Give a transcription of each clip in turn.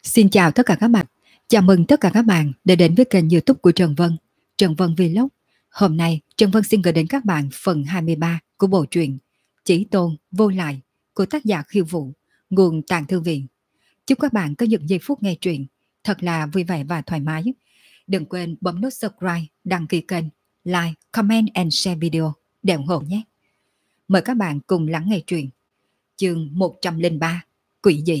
Xin chào tất cả các bạn. Chào mừng tất cả các bạn đã đến với kênh YouTube của Trần Vân, Trần Vân Vlog. Hôm nay, Trần Vân xin gửi đến các bạn phần 23 của bộ truyện Chí Tôn Vô Lại của tác giả Khiêu Vũ, nguồn Tàng Thư Viện. Chúc các bạn có những giây phút nghe truyện thật là vui vẻ và thoải mái. Đừng quên bấm nút subscribe, đăng ký kênh, like, comment and share video để ủng hộ nhé. Mời các bạn cùng lắng nghe truyện. Chương 103, Quỷ dị.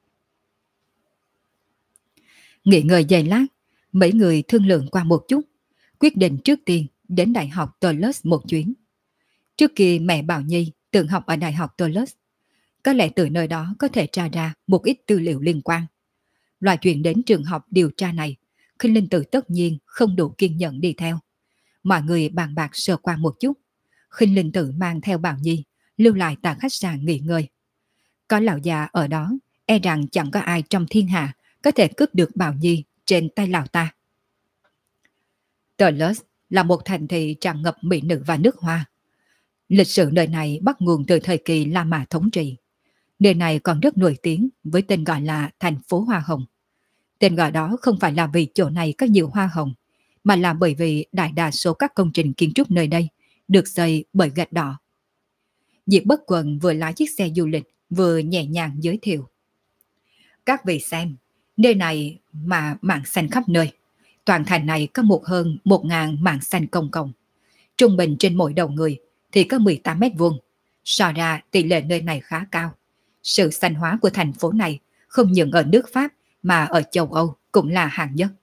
Nghỉ ngơi giây lát, mấy người thương lượng qua một chút, quyết định trước tiên đến Đại học Toulouse một chuyến. Trước khi mẹ Bảo Nhi từng học ở Đại học Toulouse, có lẽ từ nơi đó có thể tra ra một ít tư liệu liên quan. Loại chuyện đến trường học điều tra này, Khinh Linh Tử tất nhiên không đủ kiên nhẫn đi theo. Mọi người bàn bạc sơ qua một chút, Khinh Linh Tử mang theo Bảo Nhi, lưu lại tại khách sạn nghỉ ngơi. Có lão già ở đó, e rằng chẳng có ai trong thiên hạ có thể cướp được Bảo Nhi trên tay lão ta. Toulouse là một thành thị tràn ngập mỹ nữ và nước hoa. Lịch sử nơi này bắt nguồn từ thời kỳ La Mã thống trị. Nơi này còn rất nổi tiếng với tên gọi là thành phố Hoa Hồng. Tên gọi đó không phải là vì chỗ này có nhiều hoa hồng, mà là bởi vì đại đa số các công trình kiến trúc nơi đây được xây bởi gạch đỏ. Diệp Bất Quần vừa lái chiếc xe du lịch vừa nhẹ nhàng giới thiệu. Các vị xem, nơi này mà mảng xanh khắp nơi. Toàn thành này có hơn 1.000 mảng xanh công cộng. Trung bình trên mỗi đầu người thì có 18 mét vuông. So ra tỷ lệ nơi này khá cao. Sự xanh hóa của thành phố này không những ở nước Pháp mà ở châu Âu cũng là hạng nhất.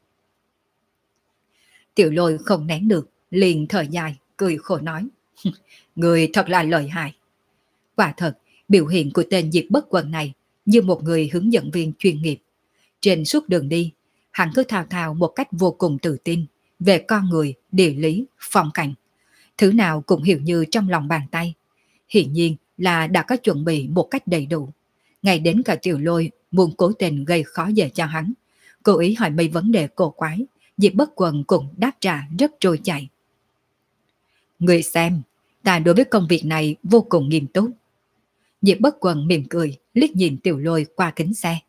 Tiểu Lôi không nén được, liền thở dài, cười khổ nói. Người thật là lợi hại. Quả thật, biểu hiện của tên Diệp Bất Quần này như một người hướng dẫn viên chuyên nghiệp. Trên suốt đường đi, hắn cứ thao thao một cách vô cùng tự tin về con người, địa lý, phong cảnh. Thứ nào cũng hiểu như trong lòng bàn tay. Hiển nhiên là đã có chuẩn bị một cách đầy đủ. Ngay đến cả Tiểu Lôi muốn cố tình gây khó dễ cho hắn. Cố ý hỏi mấy vấn đề cổ quái, Diệp Bất Quần cũng đáp trả rất trôi chảy. Người xem, ta đối với công việc này vô cùng nghiêm túc. Diệp Bất Quần mỉm cười, liếc nhìn Tiểu Lôi qua kính xe.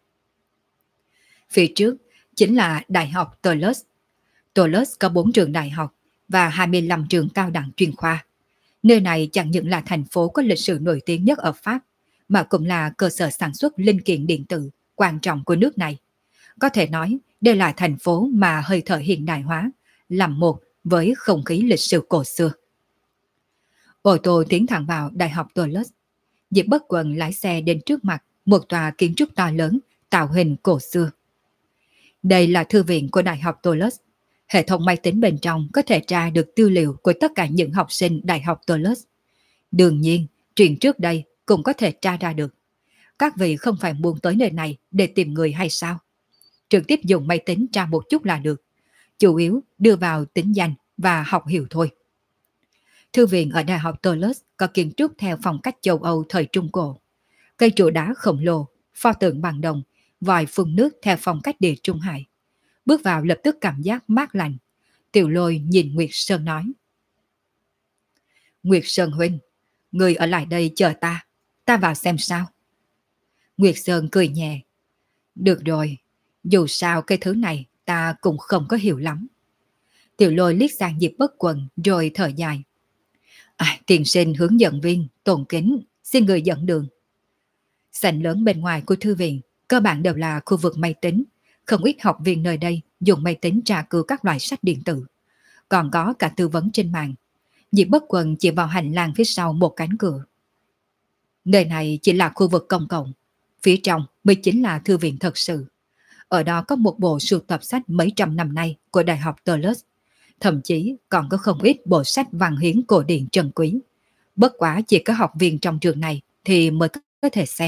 Phía trước chính là Đại học Toulouse. Toulouse có 4 trường đại học và 25 trường cao đẳng chuyên khoa. Nơi này chẳng những là thành phố có lịch sử nổi tiếng nhất ở Pháp, mà cũng là cơ sở sản xuất linh kiện điện tử quan trọng của nước này. Có thể nói đây là thành phố mà hơi thở hiện đại hóa, làm một với không khí lịch sử cổ xưa. Ô tô tiến thẳng vào Đại học Toulouse. Diệp Bất Quần lái xe đến trước mặt một tòa kiến trúc to lớn, tạo hình cổ xưa. Đây là thư viện của Đại học Toulouse. Hệ thống máy tính bên trong có thể tra được tư liệu của tất cả những học sinh Đại học Toulouse. Đương nhiên, chuyện trước đây cũng có thể tra ra được. Các vị không phải muốn tới nơi này để tìm người hay sao? Trực tiếp dùng máy tính tra một chút là được. Chủ yếu đưa vào tính danh và học hiểu thôi. Thư viện ở Đại học Toulouse có kiến trúc theo phong cách châu Âu thời Trung Cổ. Cây trụ đá khổng lồ, pho tượng bằng đồng, vòi phun nước theo phong cách Địa Trung Hải. Bước vào lập tức cảm giác mát lạnh. Tiểu Lôi nhìn Nguyệt Sơn nói. Nguyệt Sơn huynh, người ở lại đây chờ ta vào xem sao. Nguyệt Sơn cười nhẹ. Được rồi, dù sao cái thứ này ta cũng không có hiểu lắm. Tiểu Lôi liếc sang Diệp Bất Quần rồi thở dài. Tiền sinh hướng dẫn viên, tôn kính, xin người dẫn đường. Sảnh lớn bên ngoài của thư viện cơ bản đều là khu vực máy tính. Không ít học viên nơi đây dùng máy tính tra cứu các loại sách điện tử. Còn có cả tư vấn trên mạng. Diệp Bất Quần chỉ vào hành lang phía sau một cánh cửa. Nơi này chỉ là khu vực công cộng. Phía trong mới chính là thư viện thật sự. Ở đó có một bộ sưu tập sách mấy trăm năm nay của Đại học Toulouse. Thậm chí còn có không ít bộ sách văn hiến cổ điển trân quý. Bất quá chỉ có học viên trong trường này thì mới có thể xem.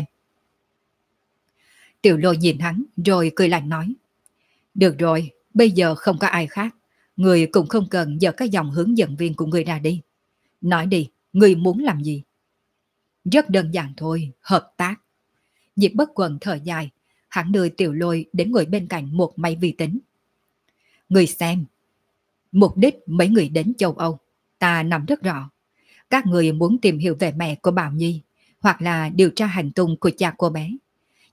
Tiểu Lôi nhìn hắn rồi cười lạnh nói. Được rồi, bây giờ không có ai khác. Người cũng không cần dở cái dòng hướng dẫn viên của người ra đi. Nói đi, người muốn làm gì? Rất đơn giản thôi, hợp tác. Diệp Bất Quần thở dài, hắn đưa Tiểu Lôi đến ngồi bên cạnh một máy vi tính. Người xem, mục đích mấy người đến châu Âu, ta nắm rất rõ. Các người muốn tìm hiểu về mẹ của Bảo Nhi, hoặc là điều tra hành tung của cha cô bé.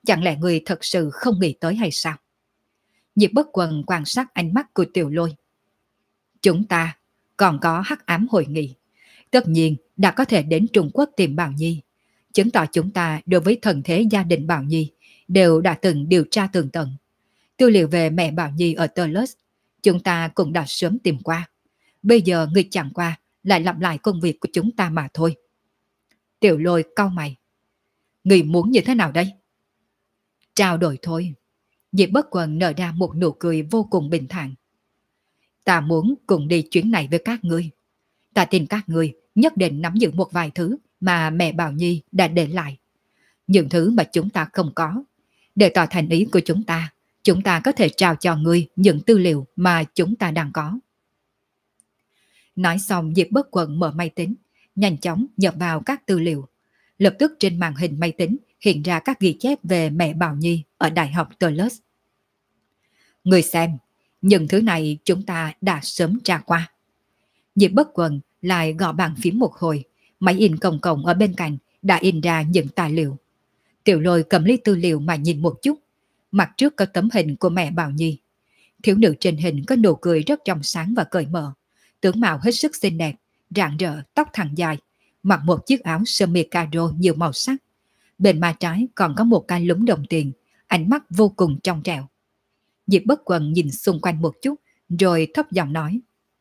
Chẳng lẽ người thật sự không nghĩ tới hay sao? Diệp Bất Quần quan sát ánh mắt của Tiểu Lôi. Chúng ta còn có hắc ám hội nghị. Tất nhiên đã có thể đến Trung Quốc tìm Bảo Nhi. Chứng tỏ chúng ta đối với thần thế gia đình Bảo Nhi đều đã từng điều tra tường tận. Tư liệu về mẹ Bảo Nhi ở Toulouse chúng ta cũng đã sớm tìm qua. Bây giờ người chẳng qua lại lặp lại công việc của chúng ta mà thôi. Tiểu Lôi cau mày. Người muốn như thế nào đây? Trao đổi thôi. Diệp Bất Quần nở ra một nụ cười vô cùng bình thản. Ta muốn cùng đi chuyến này với các ngươi. Ta tin các ngươi nhất định nắm giữ một vài thứ mà mẹ Bảo Nhi đã để lại. Những thứ mà chúng ta không có. Để tỏ thành ý của chúng ta có thể trao cho ngươi những tư liệu mà chúng ta đang có. Nói xong, Diệp Bất Quần mở máy tính, nhanh chóng nhập vào các tư liệu. Lập tức trên màn hình máy tính hiện ra các ghi chép về mẹ Bảo Nhi ở Đại học Toulouse. Người xem, những thứ này chúng ta đã sớm tra qua. Diệp Bất Quần lại gõ bàn phím một hồi, máy in công cộng ở bên cạnh đã in ra những tài liệu. Tiểu Lôi cầm lấy tư liệu mà nhìn một chút. Mặt trước có tấm hình của mẹ Bảo Nhi. Thiếu nữ trên hình có nụ cười rất trong sáng và cởi mở, tướng mạo hết sức xinh đẹp, rạng rỡ, tóc thẳng dài, mặc một chiếc áo sơ mi caro nhiều màu sắc. Bên má trái còn có một cái lúm đồng tiền, ánh mắt vô cùng trong trẻo. Diệp Bất Quần nhìn xung quanh một chút, rồi thấp giọng nói.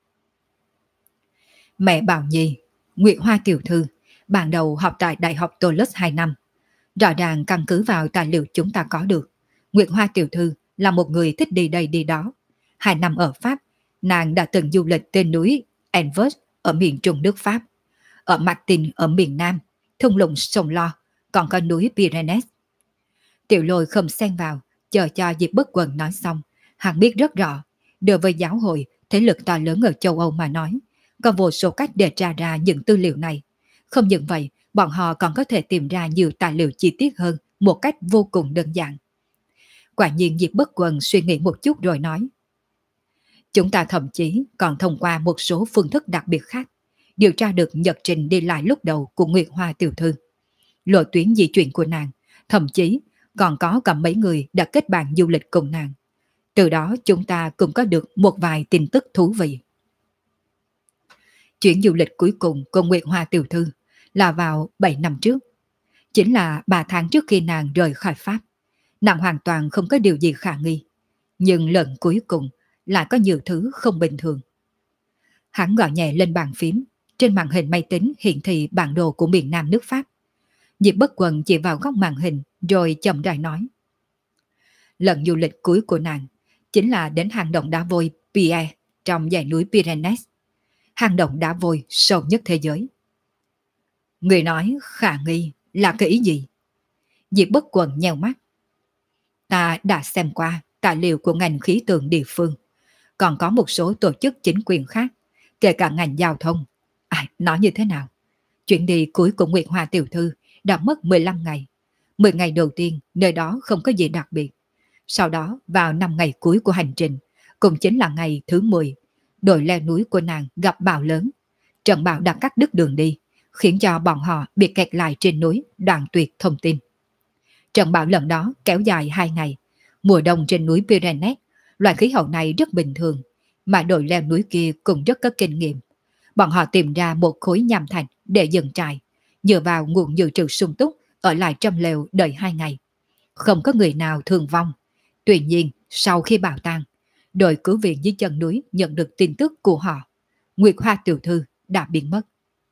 Mẹ Bảo Nhi, Nguyệt Hoa tiểu thư, ban đầu học tại Đại học Toulouse 2 năm. Rõ ràng căn cứ vào tài liệu chúng ta có được, Nguyệt Hoa tiểu thư là một người thích đi đây đi đó. 2 năm ở Pháp, nàng đã từng du lịch trên núi Envers ở miền trung nước Pháp, ở Martin ở miền Nam, thung lũng sông Lo, còn có núi Pyrenees. Tiểu Lôi không xen vào, chờ cho Diệp Bất Quần nói xong. Hắn biết rất rõ, đối với giáo hội, thế lực to lớn ở châu Âu mà nói, có vô số cách để tra ra những tư liệu này. Không những vậy, bọn họ còn có thể tìm ra nhiều tài liệu chi tiết hơn một cách vô cùng đơn giản. Quả nhiên Diệp Bất Quần suy nghĩ một chút rồi nói. Chúng ta thậm chí còn thông qua một số phương thức đặc biệt khác, điều tra được nhật trình đi lại lúc đầu của Nguyệt Hoa tiểu thư, lộ tuyến di chuyển của nàng, thậm chí còn có cả mấy người đã kết bạn du lịch cùng nàng. Từ đó chúng ta cũng có được một vài tin tức thú vị. Chuyến du lịch cuối cùng của Nguyệt Hoa tiểu thư là vào 7 năm trước. Chính là 3 tháng trước khi nàng rời khỏi Pháp. Nàng hoàn toàn không có điều gì khả nghi. Nhưng lần cuối cùng lại có nhiều thứ không bình thường. Hắn gõ nhẹ lên bàn phím. Trên màn hình máy tính hiển thị bản đồ của miền Nam nước Pháp. Diệp Bất Quần chỉ vào góc màn hình rồi chậm rãi nói. Lần du lịch cuối của nàng chính là đến hang động đá vôi Pierre trong dãy núi Pyrenees. Hang động đá vôi sâu nhất thế giới. Người nói khả nghi là cái ý gì? Diệp Bất Quần nheo mắt. Ta đã xem qua tài liệu của ngành khí tượng địa phương, còn có một số tổ chức chính quyền khác, kể cả ngành giao thông. Nói như thế nào? Chuyện đi cuối của Nguyệt Hoa tiểu thư đã mất 15 ngày. 10 ngày đầu tiên nơi đó không có gì đặc biệt. Sau đó vào 5 ngày cuối của hành trình, cũng chính là ngày thứ 10, đồi leo núi của nàng gặp bão lớn. Trận bão đã cắt đứt đường đi, khiến cho bọn họ bị kẹt lại trên núi, đoạn tuyệt thông tin. Trận bão lần đó kéo dài 2 ngày. Mùa đông trên núi Pyrenees, loại khí hậu này rất bình thường, mà đồi leo núi kia cũng rất có kinh nghiệm. Bọn họ tìm ra một khối nham thạch để dựng trại, dựa vào nguồn dự trữ sung túc, ở lại trong lều đợi 2 ngày. Không có người nào thương vong. Tuy nhiên, sau khi bão tan, đội cứu viện dưới chân núi nhận được tin tức của họ. Nguyệt Hoa tiểu thư đã biến mất.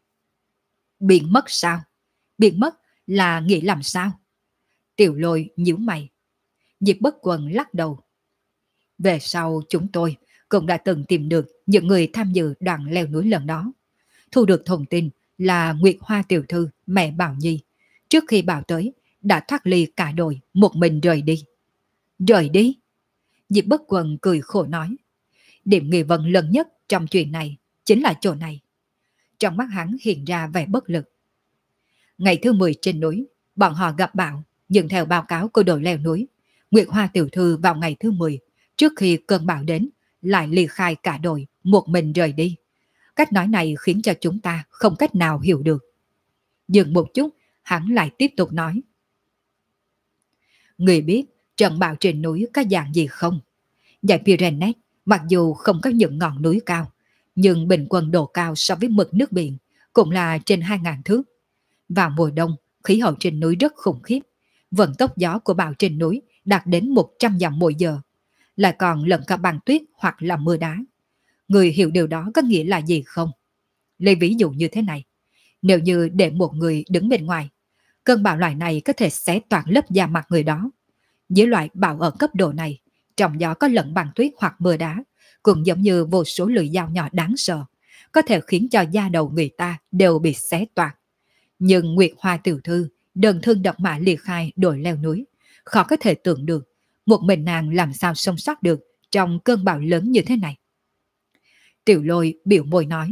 Biến mất sao? Biến mất là nghĩ làm sao? Tiểu Lôi nhíu mày. Diệp Bất Quần lắc đầu. Về sau chúng tôi cũng đã từng tìm được những người tham dự đoạn leo núi lần đó. Thu được thông tin là Nguyệt Hoa tiểu thư, mẹ Bảo Nhi, trước khi bão tới, đã thoát ly cả đội, một mình rời đi. Rời đi? Diệp Bất Quần cười khổ nói. Điểm nghi vấn lớn nhất trong chuyện này chính là chỗ này. Trong mắt hắn hiện ra vẻ bất lực. Ngày thứ 10 trên núi, bọn họ gặp bão, nhưng theo báo cáo của đội leo núi, Nguyệt Hoa tiểu thư vào ngày thứ 10, trước khi cơn bão đến, lại ly khai cả đội, một mình rời đi. Cách nói này khiến cho chúng ta không cách nào hiểu được. Dừng một chút, hắn lại tiếp tục nói. Người biết trận bão trên núi có dạng gì không? Dãy Pyrenees mặc dù không có những ngọn núi cao, nhưng bình quân độ cao so với mực nước biển cũng là trên 2.000 thước. Vào mùa đông, khí hậu trên núi rất khủng khiếp. Vận tốc gió của bão trên núi đạt đến 100 dặm mỗi giờ, lại còn lẫn cả băng tuyết hoặc là mưa đá. Người hiểu điều đó có nghĩa là gì không? Lấy ví dụ như thế này, nếu như để một người đứng bên ngoài, cơn bão loại này có thể xé toạc lớp da mặt người đó. Với loại bão ở cấp độ này, trong gió có lẫn băng tuyết hoặc mưa đá, cũng giống như vô số lưỡi dao nhỏ đáng sợ, có thể khiến cho da đầu người ta đều bị xé toạc. Nhưng Nguyệt Hoa tiểu thư, đơn thương độc mã liệt khai đồi leo núi, khó có thể tưởng được một mình nàng làm sao sống sót được trong cơn bão lớn như thế này. Tiểu Lôi biểu môi nói.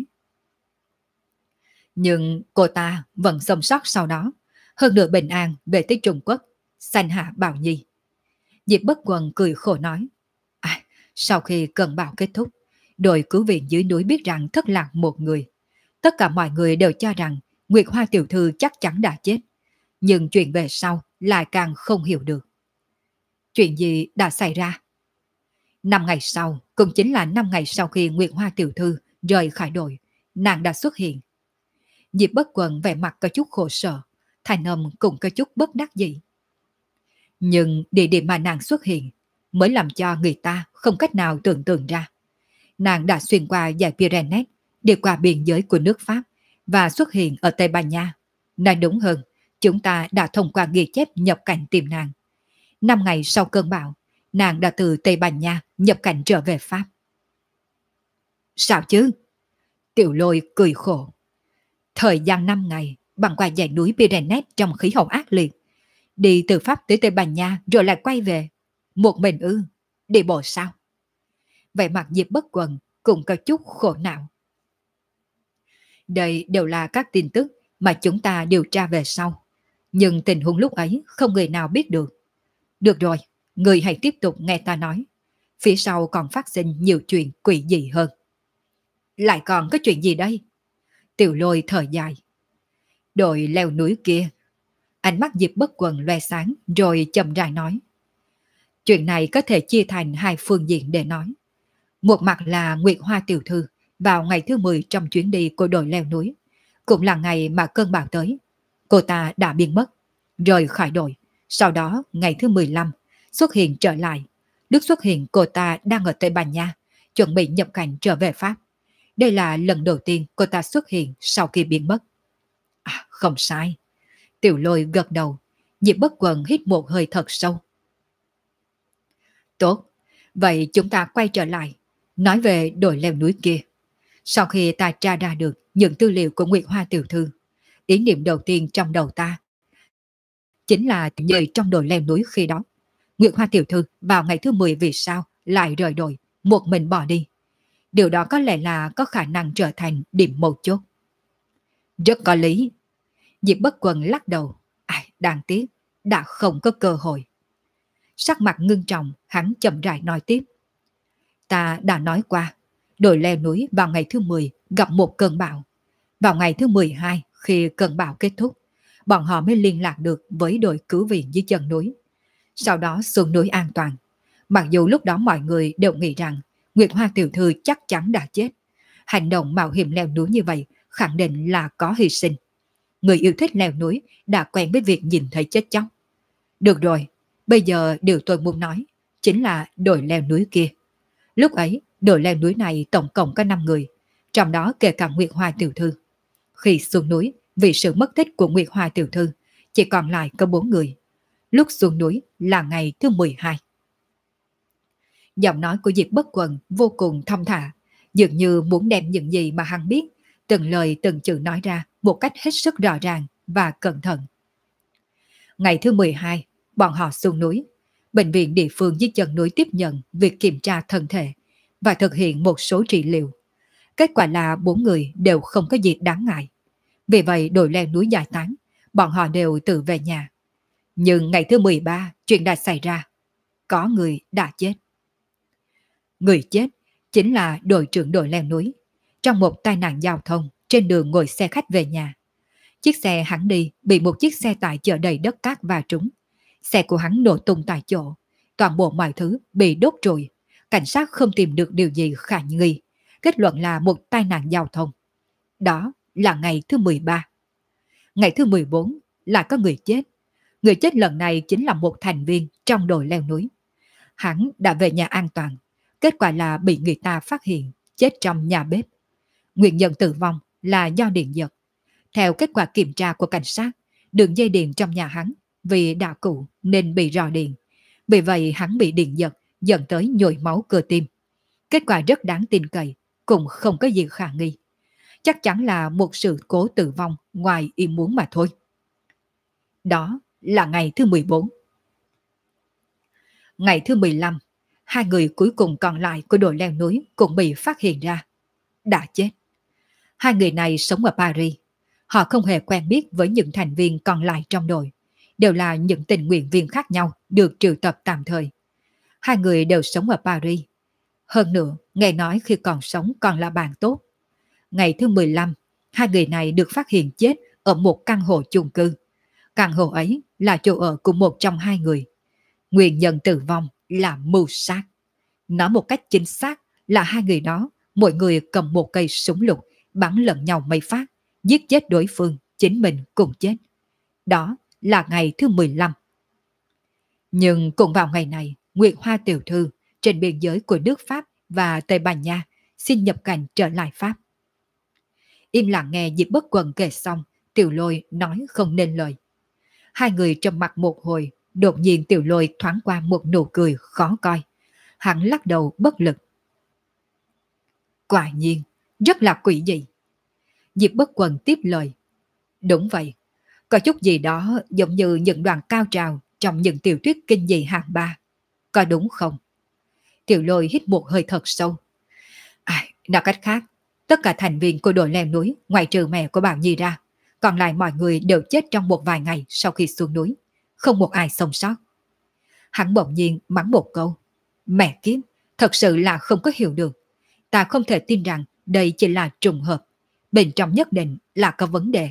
Nhưng cô ta vẫn sống sót sau đó, hơn nữa bình an về tới Trung Quốc, sanh hạ Bảo Nhi. Diệp Bất Quần cười khổ nói. Sau khi cơn bão kết thúc, đội cứu viện dưới núi biết rằng thất lạc một người. Tất cả mọi người đều cho rằng Nguyệt Hoa tiểu thư chắc chắn đã chết. Nhưng chuyện về sau lại càng không hiểu được. Chuyện gì đã xảy ra? 5 ngày sau, cũng chính là 5 ngày sau khi Nguyệt Hoa tiểu thư rời khỏi đội, nàng đã xuất hiện. Diệp Bất Quần vẻ mặt có chút khổ sở, thành âm cũng có chút bất đắc dĩ. Nhưng địa điểm mà nàng xuất hiện mới làm cho người ta không cách nào tưởng tượng ra. Nàng đã xuyên qua dãy Pyrenees, đi qua biên giới của nước Pháp và xuất hiện ở Tây Ban Nha. Nói đúng hơn, chúng ta đã thông qua ghi chép nhập cảnh tìm nàng. 5 ngày sau cơn bão, nàng đã từ Tây Ban Nha nhập cảnh trở về Pháp. Sao chứ? Tiểu Lôi cười khổ. Thời gian 5 ngày, băng qua dãy núi Pyrenees trong khí hậu ác liệt. Đi từ Pháp tới Tây Ban Nha rồi lại quay về. Một mình ư? Đi bộ sao? Vậy mặt Diệp Bất Quần cũng có chút khổ não. Đây đều là các tin tức mà chúng ta điều tra về sau. Nhưng tình huống lúc ấy không người nào biết được. Được rồi, người hãy tiếp tục nghe ta nói. Phía sau còn phát sinh nhiều chuyện quỷ dị hơn. Lại còn có chuyện gì đây? Tiểu Lôi thở dài. Đội leo núi kia. Ánh mắt Diệp Bất Quần loe sáng rồi chậm rãi nói. Chuyện này có thể chia thành hai phương diện để nói. Một mặt là Nguyệt Hoa tiểu thư vào ngày thứ 10 trong chuyến đi của đội leo núi, cũng là ngày mà cơn bão tới. Cô ta đã biến mất, rời khỏi đội. Sau đó ngày thứ 15 xuất hiện trở lại. Lúc xuất hiện cô ta đang ở Tây Ban Nha, chuẩn bị nhập cảnh trở về Pháp. Đây là lần đầu tiên cô ta xuất hiện sau khi biến mất. Không sai. Tiểu Lôi gật đầu. Diệp Bất Quần hít một hơi thật sâu. Tốt, vậy chúng ta quay trở lại, nói về đội leo núi kia. Sau khi ta tra ra được những tư liệu của Nguyệt Hoa tiểu thư, ý niệm đầu tiên trong đầu ta chính là người trong đội leo núi khi đó. Nguyệt Hoa tiểu thư vào ngày thứ 10 vì sao lại rời đội, một mình bỏ đi. Điều đó có lẽ là có khả năng trở thành điểm mấu chốt. Rất có lý. Diệp Bất Quần lắc đầu. Đáng tiếc, đã không có cơ hội. Sắc mặt ngưng trọng, hắn chậm rãi nói tiếp. Ta đã nói qua, đội leo núi vào ngày thứ 10 gặp một cơn bão. Vào ngày thứ 12, khi cơn bão kết thúc, bọn họ mới liên lạc được với đội cứu viện dưới chân núi. Sau đó xuống núi an toàn. Mặc dù lúc đó mọi người đều nghĩ rằng Nguyệt Hoa tiểu thư chắc chắn đã chết. Hành động mạo hiểm leo núi như vậy khẳng định là có hy sinh. Người yêu thích leo núi đã quen với việc nhìn thấy chết chóc. Được rồi, bây giờ điều tôi muốn nói chính là đội leo núi kia. Lúc ấy, đội leo núi này tổng cộng có 5 người, trong đó kể cả Nguyệt Hoa tiểu thư. Khi xuống núi, vì sự mất tích của Nguyệt Hoa tiểu thư, chỉ còn lại có 4 người. Lúc xuống núi là ngày thứ 12. Giọng nói của Diệp Bất Quần vô cùng thong thả, dường như muốn đem những gì mà hắn biết, từng lời từng chữ nói ra một cách hết sức rõ ràng và cẩn thận. Ngày thứ 12, bọn họ xuống núi. Bệnh viện địa phương dưới chân núi tiếp nhận việc kiểm tra thân thể và thực hiện một số trị liệu. Kết quả là 4 người đều không có gì đáng ngại. Vì vậy đội leo núi giải tán, bọn họ đều tự về nhà. Nhưng ngày thứ 13, chuyện đã xảy ra. Có người đã chết. Người chết chính là đội trưởng đội leo núi. Trong một tai nạn giao thông, trên đường ngồi xe khách về nhà. Chiếc xe hắn đi bị một chiếc xe tải chở đầy đất cát va trúng. Xe của hắn nổ tung tại chỗ, toàn bộ mọi thứ bị đốt trụi. Cảnh sát không tìm được điều gì khả nghi, kết luận là một tai nạn giao thông. Đó là ngày thứ 13. Ngày thứ 14 là có người chết. Người chết lần này chính là một thành viên trong đội leo núi. Hắn đã về nhà an toàn, kết quả là bị người ta phát hiện chết trong nhà bếp. Nguyên nhân tử vong là do điện giật. Theo kết quả kiểm tra của cảnh sát, đường dây điện trong nhà hắn vì đã cũ nên bị rò điện. Vì vậy hắn bị điện giật dẫn tới nhồi máu cơ tim. Kết quả rất đáng tin cậy, cũng không có gì khả nghi. Chắc chắn là một sự cố tử vong ngoài ý muốn mà thôi. Đó là ngày thứ 14. Ngày thứ 15, hai người cuối cùng còn lại của đội leo núi cũng bị phát hiện ra. Đã chết. Hai người này sống ở Paris. Họ không hề quen biết với những thành viên còn lại trong đội. Đều là những tình nguyện viên khác nhau được triệu tập tạm thời. Hai người đều sống ở Paris. Hơn nữa, nghe nói khi còn sống còn là bạn tốt. Ngày thứ 15, hai người này được phát hiện chết ở một căn hộ chung cư. Căn hộ ấy là chỗ ở của một trong hai người. Nguyên nhân tử vong là mưu sát. Nói một cách chính xác là hai người đó, mỗi người cầm một cây súng lục, bắn lẫn nhau mấy phát, giết chết đối phương, chính mình cùng chết. Đó là ngày thứ 15. Nhưng cũng vào ngày này, Nguyệt Hoa tiểu thư trên biên giới của nước Pháp và Tây Ban Nha xin nhập cảnh trở lại Pháp. Im lặng nghe Diệp Bất Quần kể xong, Tiểu Lôi nói không nên lời. Hai người trầm mặc một hồi, đột nhiên Tiểu Lôi thoáng qua một nụ cười khó coi. Hắn lắc đầu bất lực. Quả nhiên, rất là quỷ dị. Diệp Bất Quần tiếp lời. Đúng vậy, có chút gì đó giống như những đoạn cao trào trong những tiểu thuyết kinh dị hạng ba. Có đúng không? Tiểu Lôi hít một hơi thật sâu. Nói cách khác, tất cả thành viên của đội leo núi ngoài trừ mẹ của Bảo Nhi ra, còn lại mọi người đều chết trong một vài ngày sau khi xuống núi. Không một ai sống sót. Hắn bỗng nhiên mắng một câu. Mẹ kiếp, thật sự là không có hiểu được. Ta không thể tin rằng đây chỉ là trùng hợp. Bên trong nhất định là có vấn đề.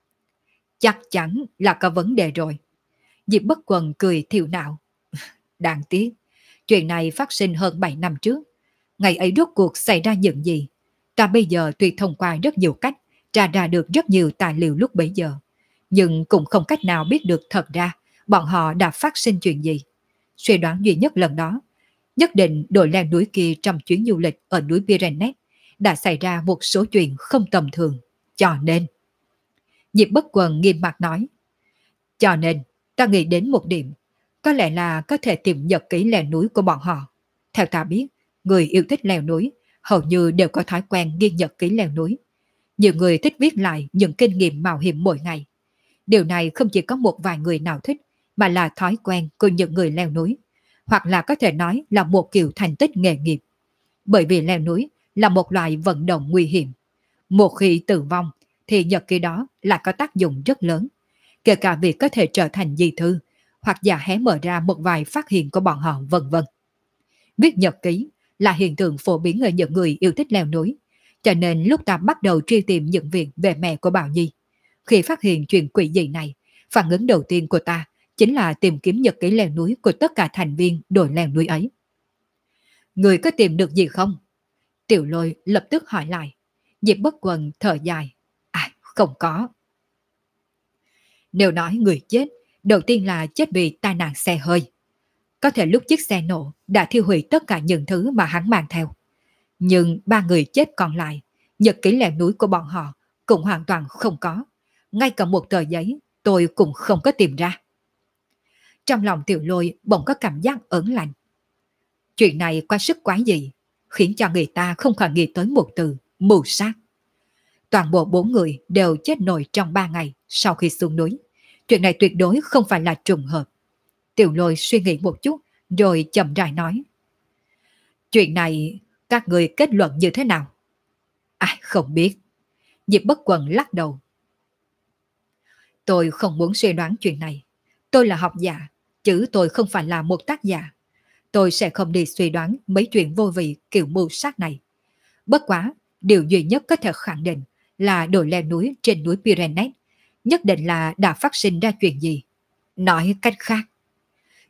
Chắc chắn là có vấn đề rồi. Diệp Bất Quần cười thiểu não. Đáng tiếc, chuyện này phát sinh hơn 7 năm trước. Ngày ấy rốt cuộc xảy ra những gì? Ta bây giờ tuy thông qua rất nhiều cách tra ra được rất nhiều tài liệu lúc bấy giờ, nhưng cũng không cách nào biết được thật ra bọn họ đã phát sinh chuyện gì. Suy đoán duy nhất lần đó, nhất định đội leo núi kia trong chuyến du lịch ở núi Pyrenees đã xảy ra một số chuyện không tầm thường. Cho nên... Diệp Bất Quần nghiêm mặt nói. Cho nên, ta nghĩ đến một điểm. Có lẽ là có thể tìm nhật ký leo núi của bọn họ. Theo ta biết, người yêu thích leo núi hầu như đều có thói quen ghi nhật ký leo núi. Nhiều người thích viết lại những kinh nghiệm mạo hiểm mỗi ngày. Điều này không chỉ có một vài người nào thích, mà là thói quen của những người leo núi, hoặc là có thể nói là một kiểu thành tích nghề nghiệp. Bởi vì leo núi là một loại vận động nguy hiểm. Một khi tử vong thì nhật ký đó lại có tác dụng rất lớn, kể cả việc có thể trở thành di thư, hoặc giả hé mở ra một vài phát hiện của bọn họ vân vân. Viết nhật ký là hiện tượng phổ biến ở những người yêu thích leo núi, cho nên lúc ta bắt đầu truy tìm những việc về mẹ của Bảo Nhi, khi phát hiện chuyện quỷ dị này, phản ứng đầu tiên của ta chính là tìm kiếm nhật ký leo núi của tất cả thành viên đội leo núi ấy. Người có tìm được gì không? Tiểu Lôi lập tức hỏi lại. Diệp Bất Quần thở dài. Không có. Nếu nói người chết, đầu tiên là chết vì tai nạn xe hơi. Có thể lúc chiếc xe nổ đã thiêu hủy tất cả những thứ mà hắn mang theo. Nhưng ba người chết còn lại, nhật ký leo núi của bọn họ cũng hoàn toàn không có. Ngay cả một tờ giấy tôi cũng không có tìm ra. Trong lòng Tiểu Lôi bỗng có cảm giác ớn lạnh. Chuyện này quá sức quái dị, khiến cho người ta không khỏi nghĩ tới một từ: mưu sát. Toàn bộ 4 người đều chết nổi trong 3 ngày sau khi xuống núi. Chuyện này tuyệt đối không phải là trùng hợp. Tiểu Lôi suy nghĩ một chút rồi chậm rãi nói. Chuyện này các người kết luận như thế nào? Không biết. Diệp Bất Quần lắc đầu. Tôi không muốn suy đoán chuyện này. Tôi là học giả, chứ tôi không phải là một tác giả. Tôi sẽ không đi suy đoán mấy chuyện vô vị kiểu mưu sát này. Bất quá, điều duy nhất có thể khẳng định là đội leo núi trên núi Pyrenees nhất định là đã phát sinh ra chuyện gì. Nói cách khác,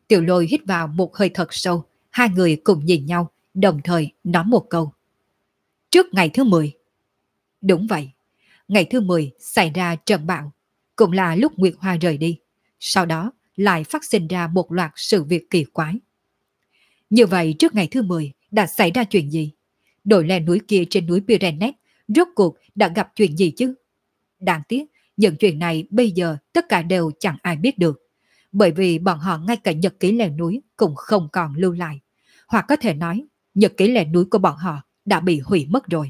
Tiểu Lôi hít vào một hơi thật sâu, hai người cùng nhìn nhau, đồng thời nói một câu. Trước ngày thứ 10. Đúng vậy, ngày thứ 10 xảy ra trận bão, cũng là lúc Nguyệt Hoa rời đi. Sau đó lại phát sinh ra một loạt sự việc kỳ quái. Như vậy trước ngày thứ 10 đã xảy ra chuyện gì? Đội leo núi kia trên núi Pyrenees rốt cuộc đã gặp chuyện gì chứ? Đáng tiếc, những chuyện này bây giờ tất cả đều chẳng ai biết được. Bởi vì bọn họ ngay cả nhật ký leo núi cũng không còn lưu lại. Hoặc có thể nói, nhật ký leo núi của bọn họ đã bị hủy mất rồi.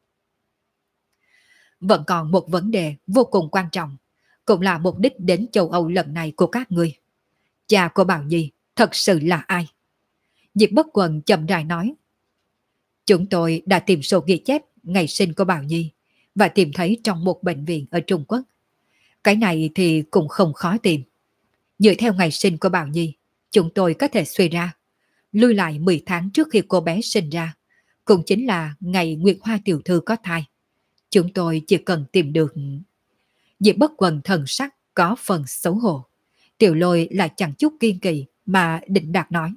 Vẫn còn một vấn đề vô cùng quan trọng, cũng là mục đích đến châu Âu lần này của các ngươi. Cha của Bảo Nhi thật sự là ai? Diệp Bất Quần chậm rãi nói. Chúng tôi đã tìm sổ ghi chép ngày sinh của Bảo Nhi và tìm thấy trong một bệnh viện ở Trung Quốc. Cái này thì cũng không khó tìm. Dựa theo ngày sinh của Bảo Nhi, chúng tôi có thể suy ra, lui lại 10 tháng trước khi cô bé sinh ra, cũng chính là ngày Nguyệt Hoa tiểu thư có thai. Chúng tôi chỉ cần tìm được... Diệp Bất Quần thần sắc có phần xấu hổ. Tiểu Lôi lại chẳng chút kiên kỳ mà định đạt nói.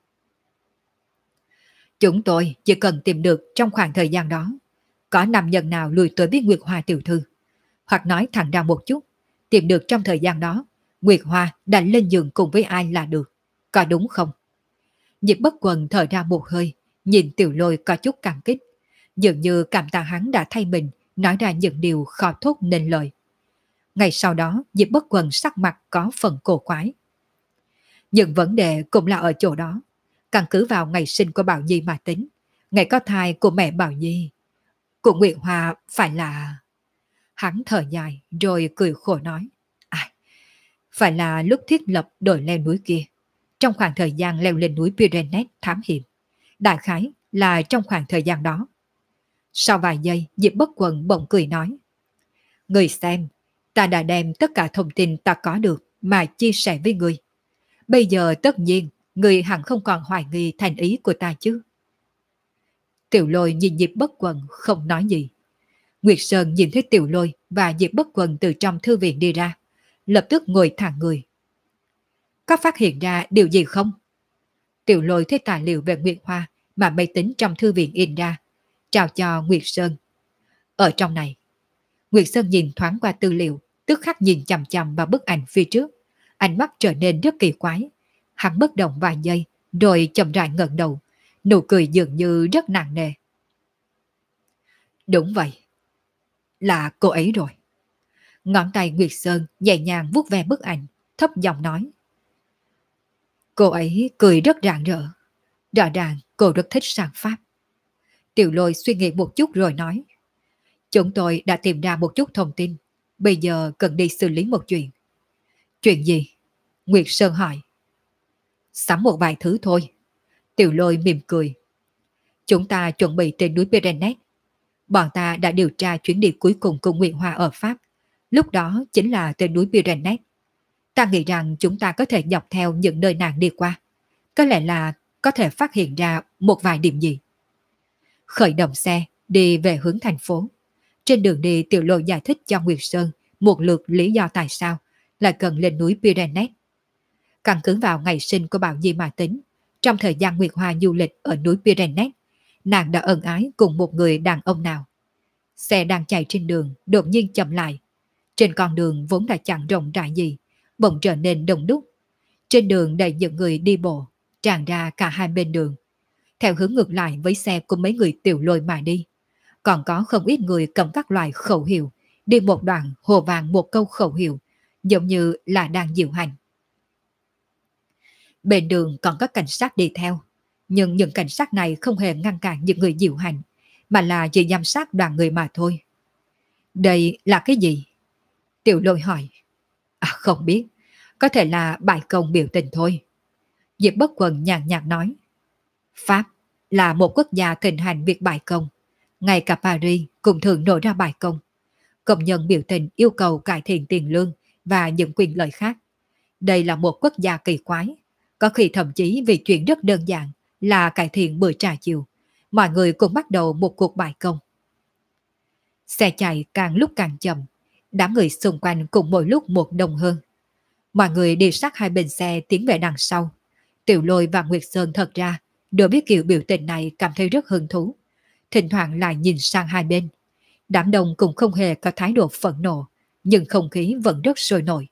Chúng tôi chỉ cần tìm được trong khoảng thời gian đó, có nam nhân nào lùi tới biết Nguyệt Hoa tiểu thư. Hoặc nói thẳng ra một chút, tìm được trong thời gian đó, Nguyệt Hoa đã lên giường cùng với ai là được. Có đúng không? Diệp Bất Quần thở ra một hơi, nhìn Tiểu Lôi có chút cảm kích. Dường như cảm tạ hắn đã thay mình nói ra những điều khó thốt nên lời. Ngày sau đó, Diệp Bất Quần sắc mặt có phần cổ quái. Nhưng vấn đề cũng là ở chỗ đó. Căn cứ vào ngày sinh của Bảo Nhi mà tính, ngày có thai của mẹ Bảo Nhi, của Nguyệt Hoa phải là... Hắn thở dài rồi cười khổ nói. Phải là lúc thiết lập đội leo núi kia, trong khoảng thời gian leo lên núi Pyrenees thám hiểm. Đại khái là trong khoảng thời gian đó. Sau vài giây, Diệp Bất Quần bỗng cười nói. Người xem, ta đã đem tất cả thông tin ta có được mà chia sẻ với người. Bây giờ tất nhiên, người hẳn không còn hoài nghi thành ý của ta chứ. Tiểu Lôi nhìn Diệp Bất Quần không nói gì. Nguyệt Sơn nhìn thấy Tiểu Lôi và Diệp Bất Quần từ trong thư viện đi ra, lập tức ngồi thẳng người. Có phát hiện ra điều gì không? Tiểu Lôi thấy tài liệu về Nguyệt Hoa mà máy tính trong thư viện in ra, trao cho Nguyệt Sơn. Ở trong này, Nguyệt Sơn nhìn thoáng qua tư liệu, tức khắc nhìn chằm chằm vào bức ảnh phía trước. Ánh mắt trở nên rất kỳ quái. Hắn bất động vài giây, rồi chậm rãi ngẩng đầu, nụ cười dường như rất nặng nề. Đúng vậy, là cô ấy rồi. Ngón tay Nguyệt Sơn nhẹ nhàng vuốt ve bức ảnh, thấp giọng nói. Cô ấy cười rất rạng rỡ. Rõ ràng cô rất thích sang Pháp. Tiểu Lôi suy nghĩ một chút rồi nói. Chúng tôi đã tìm ra một chút thông tin. Bây giờ cần đi xử lý một chuyện. Chuyện gì? Nguyệt Sơn hỏi. Sắm một vài thứ thôi. Tiểu Lôi mỉm cười. Chúng ta chuẩn bị trên núi Pyrenees. Bọn ta đã điều tra chuyến đi cuối cùng của Nguyệt Hoa ở Pháp. Lúc đó chính là trên núi Pyrenees. Ta nghĩ rằng chúng ta có thể dọc theo những nơi nàng đi qua. Có lẽ là có thể phát hiện ra một vài điểm gì. Khởi động xe, đi về hướng thành phố. Trên đường đi, Tiểu Lôi giải thích cho Nguyệt Sơn một lượt lý do tại sao lại cần lên núi Pyrenees. Căn cứ vào ngày sinh của Bảo Nhi mà tính, trong thời gian Nguyệt Hoa du lịch ở núi Pyrenees, nàng đã ân ái cùng một người đàn ông nào. Xe đang chạy trên đường, đột nhiên chậm lại. Trên con đường vốn đã chẳng rộng rãi gì, bỗng trở nên đông đúc. Trên đường đầy những người đi bộ, tràn ra cả hai bên đường. Theo hướng ngược lại với xe của mấy người Tiểu Lôi mà đi, còn có không ít người cầm các loại khẩu hiệu, đi một đoạn hồ vàng một câu khẩu hiệu, giống như là đang diễu hành. Bên đường còn có cảnh sát đi theo, nhưng những cảnh sát này không hề ngăn cản những người diễu hành, mà là chỉ giám sát đoàn người mà thôi. Đây là cái gì? Tiểu Lôi hỏi. Không biết, có thể là bài công biểu tình thôi. Diệp Bất Quần nhàn nhạt nói. Pháp là một quốc gia thịnh hành việc bài công. Ngay cả Paris cũng thường nổi ra bài công. Công nhân biểu tình yêu cầu cải thiện tiền lương và những quyền lợi khác. Đây là một quốc gia kỳ quái. Có khi thậm chí vì chuyện rất đơn giản là cải thiện bữa trà chiều, mọi người cũng bắt đầu một cuộc bài công. Xe chạy càng lúc càng chậm, đám người xung quanh cũng mỗi lúc một đông hơn. Mọi người đi sát hai bên xe tiến về đằng sau, Tiểu Lôi và Nguyệt Sơn thật ra đối với kiểu biểu tình này cảm thấy rất hứng thú, thỉnh thoảng lại nhìn sang hai bên. Đám đông cũng không hề có thái độ phẫn nộ, nhưng không khí vẫn rất sôi nổi.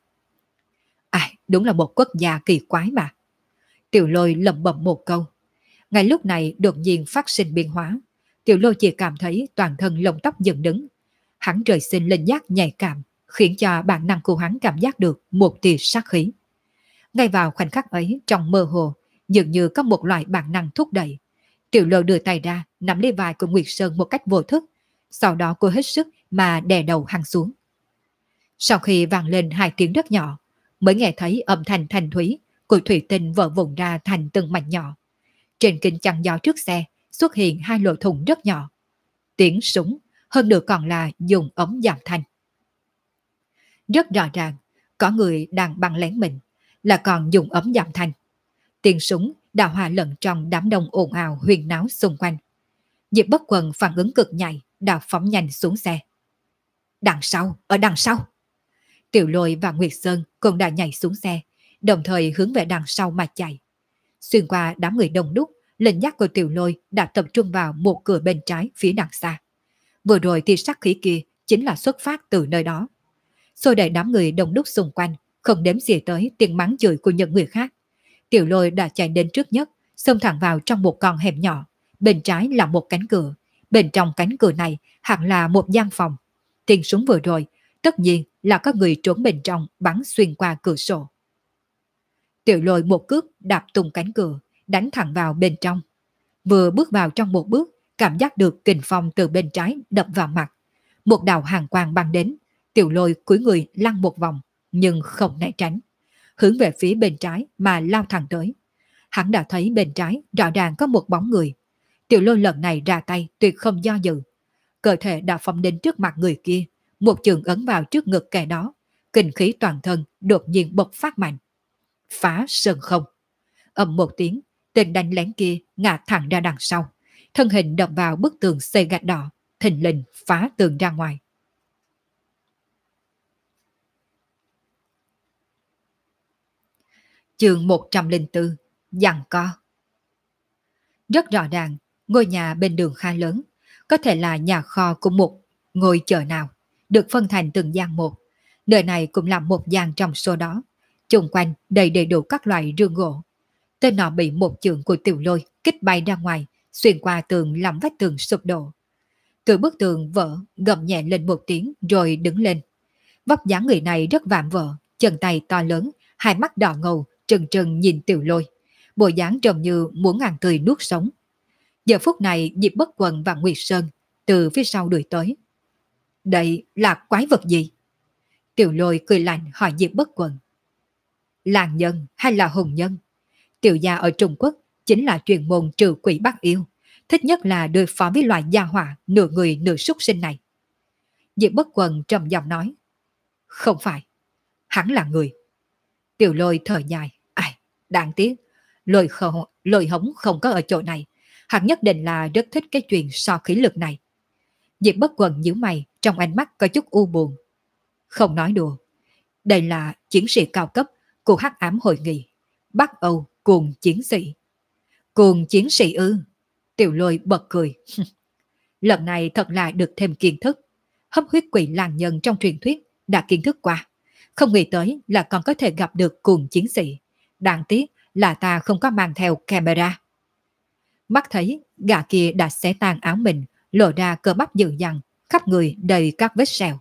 Đúng là một quốc gia kỳ quái mà. Tiểu Lôi lẩm bẩm một câu. Ngay lúc này đột nhiên phát sinh biến hóa. Tiểu Lôi chỉ cảm thấy toàn thân lông tóc dựng đứng. Hắn trời sinh linh giác nhạy cảm, khiến cho bản năng của hắn cảm giác được một tia sát khí. Ngay vào khoảnh khắc ấy, trong mơ hồ, dường như có một loại bản năng thúc đẩy. Tiểu Lôi đưa tay ra, nắm lấy vai của Nguyệt Sơn một cách vô thức. Sau đó cô hết sức mà đè đầu hắn xuống. Sau khi vang lên hai tiếng rất nhỏ, mới nghe thấy âm thanh thanh thúy của thủy tinh vỡ vụn ra thành từng mảnh nhỏ. Trên kính chắn gió trước xe xuất hiện hai lỗ thủng rất nhỏ. Tiếng súng, hơn nữa còn là dùng ống giảm thanh. Rất rõ ràng, có người đang bắn lén mình, là còn dùng ống giảm thanh. Tiếng súng đã hòa lẫn trong đám đông ồn ào huyền náo xung quanh. Diệp Bất Quần phản ứng cực nhạy, đã phóng nhanh xuống xe. Đằng sau, ở đằng sau. Tiểu Lôi và Nguyệt Sơn cũng đã nhảy xuống xe, đồng thời hướng về đằng sau mà chạy. Xuyên qua đám người đông đúc, linh giác của Tiểu Lôi đã tập trung vào một cửa bên trái phía đằng xa. Vừa rồi thì sát khí kia chính là xuất phát từ nơi đó. Xô đẩy đám người đông đúc xung quanh, không đếm xỉa tới tiếng mắng chửi của những người khác. Tiểu Lôi đã chạy đến trước nhất, xông thẳng vào trong một con hẻm nhỏ. Bên trái là một cánh cửa, bên trong cánh cửa này hẳn là một gian phòng. Tiếng súng vừa rồi, tất nhiên là có người trốn bên trong bắn xuyên qua cửa sổ. Tiểu Lôi một cước đạp tung cánh cửa, đánh thẳng vào bên trong. Vừa bước vào trong một bước, cảm giác được kình phong từ bên trái đập vào mặt. Một đạo hàn quang bắn đến, Tiểu Lôi cúi người lăn một vòng, nhưng không né tránh. Hướng về phía bên trái mà lao thẳng tới. Hắn đã thấy bên trái rõ ràng có một bóng người. Tiểu Lôi lần này ra tay tuyệt không do dự. Cơ thể đã phóng đến trước mặt người kia, một chưởng ấn vào trước ngực kẻ đó. Kinh khí toàn thân đột nhiên bộc phát mạnh. Phá sơn không. Ầm một tiếng, tên đánh lén kia ngã thẳng ra đằng sau. Thân hình đập vào bức tường xây gạch đỏ, thình lình phá tường ra ngoài. Chương 104, giằng co. Rất rõ ràng, ngôi nhà bên đường khá lớn, có thể là nhà kho của một ngôi chợ nào, được phân thành từng gian một. Nơi này cũng là một gian trong số đó. Xung quanh đầy đủ các loại rương gỗ. Tên nọ bị một chưởng của Tiểu Lôi kích bay ra ngoài, xuyên qua tường làm vách tường sụp đổ. Từ bức tường vỡ, gầm nhẹ lên một tiếng rồi đứng lên. Vóc dáng người này rất vạm vỡ, chân tay to lớn, hai mắt đỏ ngầu, trừng trừng nhìn Tiểu Lôi. Bộ dáng trông như muốn ăn tươi nuốt sống. Giờ phút này Diệp Bất Quần và Nguyệt Sơn từ phía sau đuổi tới. Đây là quái vật gì? Tiểu Lôi cười lạnh hỏi Diệp Bất Quần. Làng nhân hay là hùng nhân? Tiểu gia ở Trung Quốc chính là truyền môn trừ quỷ bắt yêu, thích nhất là đối phó với loại gia hỏa nửa người nửa súc sinh này. Diệp Bất Quần trầm giọng nói. Không phải, hắn là người. Tiểu Lôi thở dài. Đáng tiếc, lôi hống không có ở chỗ này. Hắn nhất định là rất thích cái chuyện so khí lực này. Diệp Bất Quần nhíu mày, trong ánh mắt có chút u buồn. Không nói đùa, đây là chiến sĩ cao cấp của Hắc Ám hội nghị, Bắc Âu cuồng chiến sĩ. Cuồng chiến sĩ ư? Tiểu Lôi bật cười. Lần này thật là được thêm kiến thức. Hấp huyết quỷ làng nhân trong truyền thuyết đã kiến thức qua, không nghĩ tới là còn có thể gặp được cuồng chiến sĩ. Đáng tiếc là ta không có mang theo camera. Mắt thấy gã kia đã xé tan áo mình, lộ ra cơ bắp dữ dằn, khắp người đầy các vết sẹo.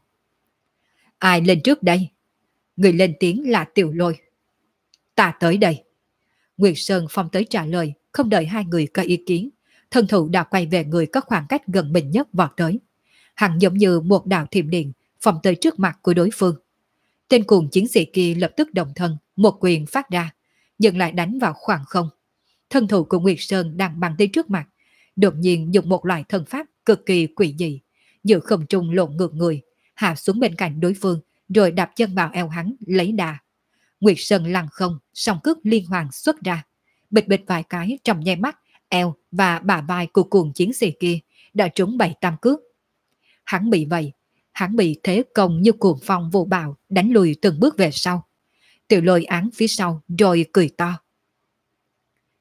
Ai lên trước đây? Người lên tiếng là Tiểu Lôi. Ta tới đây. Nguyệt Sơn phong tới trả lời, không đợi hai người có ý kiến. Thân thủ đã quay về người có khoảng cách gần mình nhất vọt tới. Hắn giống như một đạo thiểm điện, phong tới trước mặt của đối phương. Tên cuồng chiến sĩ kia lập tức đồng thân, một quyền phát ra, nhưng lại đánh vào khoảng không. Thân thủ của Nguyệt Sơn đang bắn tới trước mặt, đột nhiên dùng một loại thân pháp cực kỳ quỷ dị, giữa không trung lộn ngược người, hạ xuống bên cạnh đối phương, rồi đạp chân vào eo hắn lấy đà. Nguyệt Sơn lăn không, song cước liên hoàn xuất ra, bịch bịch vài cái trong nháy mắt, eo và bả vai của cuồng chiến sĩ kia đã trúng 7-8 cước. Hắn bị vậy, hắn bị thế công như cuồng phong vô bạo đánh lùi từng bước về sau. Tiểu Lôi án phía sau rồi cười to.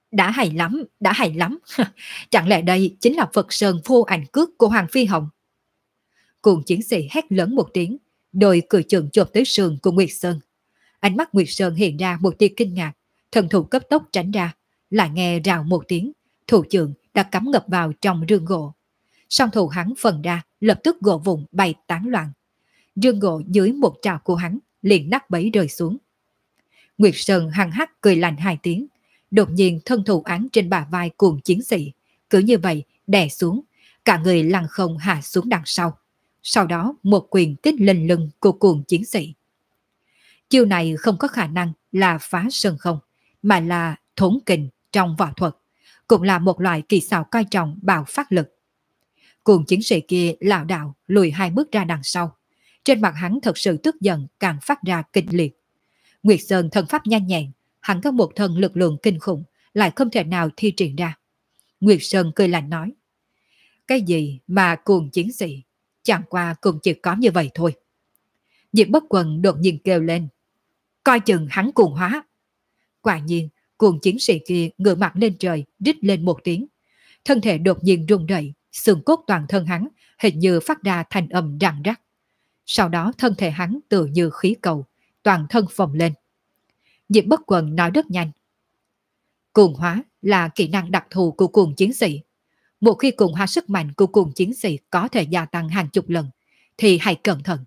đã hay lắm. Chẳng lẽ đây chính là Phật Sơn vô ảnh cước của Hoàng Phi Hồng? Cuồng chiến sĩ hét lớn một tiếng, đôi cười chừng chộp tới sườn của Nguyệt Sơn. Ánh mắt Nguyệt Sơn hiện ra một tia kinh ngạc, thần thủ cấp tốc tránh ra, lại nghe rào một tiếng, thủ trưởng đã cắm ngập vào trong rương gỗ. Song thủ hắn phần ra, lập tức gỗ vụn bay tán loạn. Rương gỗ dưới một trào của hắn liền nát bấy rơi xuống. Nguyệt Sơn hằng hắc cười lạnh hai tiếng, đột nhiên thân thủ án trên bả vai cuồng chiến sĩ, cứ như vậy đè xuống, cả người lăn không hạ xuống đằng sau. Sau đó một quyền kích lên lưng của cuồng chiến sĩ. Chiêu này không có khả năng là phá sơn không, mà là thốn kình trong võ thuật, cũng là một loại kỳ xảo coi trọng bạo phát lực. Cuồng chiến sĩ kia lảo đảo lùi hai bước ra đằng sau. Trên mặt hắn thật sự tức giận càng phát ra kịch liệt. Nguyệt Sơn thân pháp nhanh nhẹn, hắn có một thân lực lượng kinh khủng, lại không thể nào thi triển ra. Nguyệt Sơn cười lạnh nói, cái gì mà cuồng chiến sĩ, chẳng qua cũng chỉ có như vậy thôi. Diệp Bất Quần đột nhiên kêu lên, coi chừng hắn cuồng hóa. Quả nhiên, cuồng chiến sĩ kia ngửa mặt lên trời, rít lên một tiếng. Thân thể đột nhiên rung rẩy, xương cốt toàn thân hắn hình như phát ra thanh âm răng rắc. Sau đó thân thể hắn tựa như khí cầu, toàn thân phồng lên. Diệp Bất Quần nói rất nhanh. Cuồng hóa là kỹ năng đặc thù của cuồng chiến sĩ. Một khi cuồng hóa sức mạnh của cuồng chiến sĩ có thể gia tăng hàng chục lần, thì hãy cẩn thận.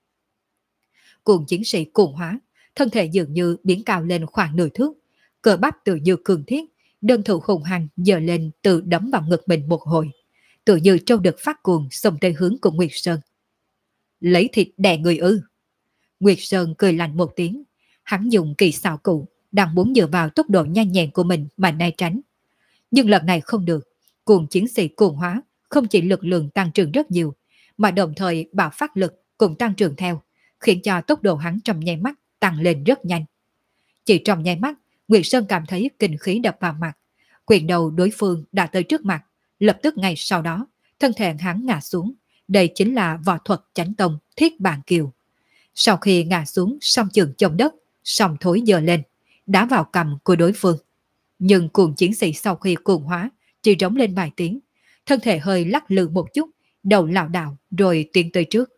Cuồng chiến sĩ cuồng hóa, thân thể dường như biến cao lên khoảng nửa thước, cơ bắp tự như cường thiết, đơn thủ hùng hăng giơ lên tự đấm vào ngực mình một hồi, tự như trâu đực phát cuồng xông tới hướng của Nguyệt Sơn. Lấy thịt đè người ư? Nguyệt Sơn cười lạnh một tiếng, hắn dùng kỳ xảo cụ, đang muốn dựa vào tốc độ nhanh nhẹn của mình mà né tránh. Nhưng lần này không được, cuồng chiến sĩ cuồng hóa không chỉ lực lượng tăng trưởng rất nhiều, mà đồng thời bạo phát lực cũng tăng trưởng theo, khiến cho tốc độ hắn trong nháy mắt tăng lên rất nhanh. Chỉ trong nháy mắt, Nguyệt Sơn cảm thấy kinh khí đập vào mặt, quyền đầu đối phương đã tới trước mặt, lập tức ngay sau đó, thân thể hắn ngã xuống. Đây chính là võ thuật chánh tông Thiết Bàn Kiều. Sau khi ngã xuống, song trường chống đất, song thối giơ lên, đá vào cằm của đối phương. Nhưng cuồng chiến sĩ sau khi cuồng hóa, chỉ rống lên vài tiếng, thân thể hơi lắc lư một chút, đầu lảo đảo rồi tiến tới trước.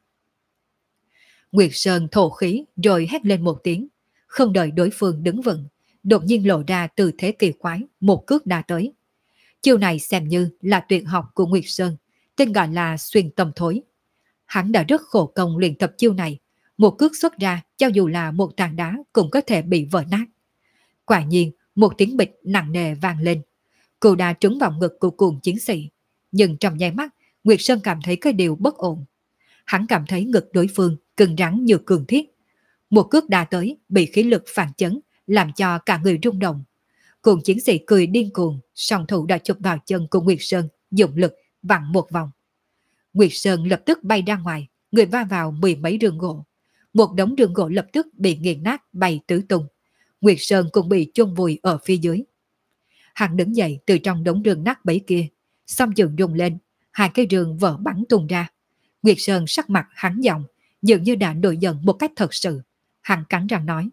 Nguyệt Sơn thổ khí rồi hét lên một tiếng, không đợi đối phương đứng vững, đột nhiên lộ ra từ thế kỳ quái, một cước đá tới. Chiêu này xem như là tuyệt học của Nguyệt Sơn, tên gọi là xuyên tâm thối. Hắn đã rất khổ công luyện tập chiêu này, một cước xuất ra cho dù là một tảng đá cũng có thể bị vỡ nát. Quả nhiên, một tiếng bịch nặng nề vang lên. Cú đá trúng vào ngực của cuồng chiến sĩ, nhưng trong nháy mắt, Nguyệt Sơn cảm thấy cái điều bất ổn. Hắn cảm thấy ngực đối phương cứng rắn như cường thiết. Một cước đá tới bị khí lực phản chấn, làm cho cả người rung động. Cuồng chiến sĩ cười điên cuồng, song thủ đã chụp vào chân của Nguyệt Sơn, dùng lực vặn một vòng. Nguyệt Sơn lập tức bay ra ngoài, người va vào mười mấy rương gỗ. Một đống rương gỗ lập tức bị nghiền nát bay tứ tung. Nguyệt Sơn cũng bị chôn vùi ở phía dưới. Hắn đứng dậy từ trong đống rương nát bấy kia, song trường rung lên, hai cái rương vỡ bắn tung ra. Nguyệt Sơn sắc mặt hắn giọng, dường như đã nổi giận một cách thật sự. Hắn cắn răng nói: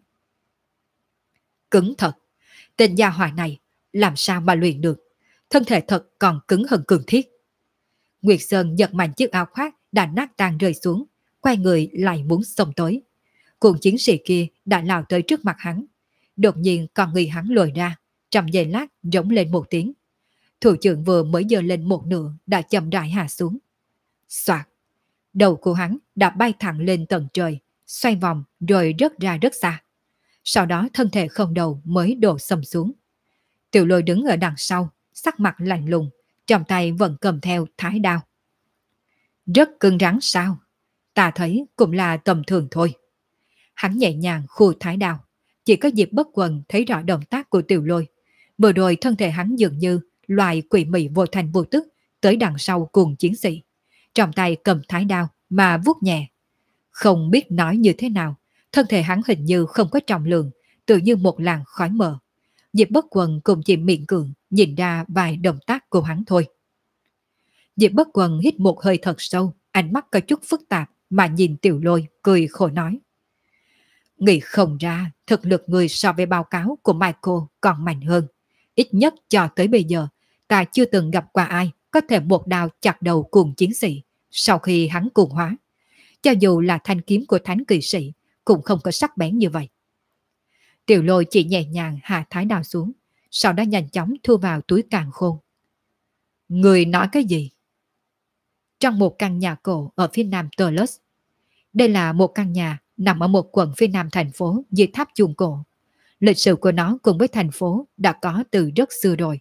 cứng thật, tên gia hỏa này làm sao mà luyện được, thân thể thật còn cứng hơn cường thiết. Nguyệt Sơn giật mạnh chiếc áo khoác đã nát tan rơi xuống, quay người lại muốn xông tới. Cuồng chiến sĩ kia đã lao tới trước mặt hắn. Đột nhiên con người hắn lồi ra, trong giây lát rống lên một tiếng. Thủ trưởng vừa mới giơ lên một nửa đã chậm rãi hạ xuống. Soạt, đầu của hắn đã bay thẳng lên tầng trời, xoay vòng rồi rớt ra rất xa. Sau đó thân thể không đầu mới đổ sầm xuống. Tiểu Lôi đứng ở đằng sau, sắc mặt lạnh lùng, trong tay vẫn cầm theo thái đao. Rất cứng rắn sao? Ta thấy cũng là tầm thường thôi. Hắn nhẹ nhàng khu thái đao. Chỉ có Diệp Bất Quần thấy rõ động tác của Tiểu Lôi. Vừa rồi thân thể hắn dường như loài quỷ mị vô thành vô tức tới đằng sau cùng chiến sĩ. Trong tay cầm thái đao mà vuốt nhẹ. Không biết nói như thế nào, thân thể hắn hình như không có trọng lượng, tự như một làn khói mờ. Diệp Bất Quần cũng chỉ miệng cường nhìn ra vài động tác của hắn thôi. Diệp Bất Quần hít một hơi thật sâu, ánh mắt có chút phức tạp mà nhìn Tiểu Lôi cười khổ nói: nghĩ không ra thực lực người so với báo cáo của Michael còn mạnh hơn. Ít nhất cho tới bây giờ, ta chưa từng gặp qua ai có thể một đao chặt đầu cuồng chiến sĩ sau khi hắn cuồng hóa. Cho dù là thanh kiếm của thánh kỵ sĩ, cũng không có sắc bén như vậy. Tiểu Lôi chỉ nhẹ nhàng hạ thái đao xuống, sau đó nhanh chóng thu vào túi càn khôn. Người nói cái gì? Trong một căn nhà cổ ở phía nam Toulouse. Đây là một căn nhà nằm ở một quận phía nam thành phố dưới tháp chuông cổ. Lịch sử của nó cùng với thành phố đã có từ rất xưa rồi.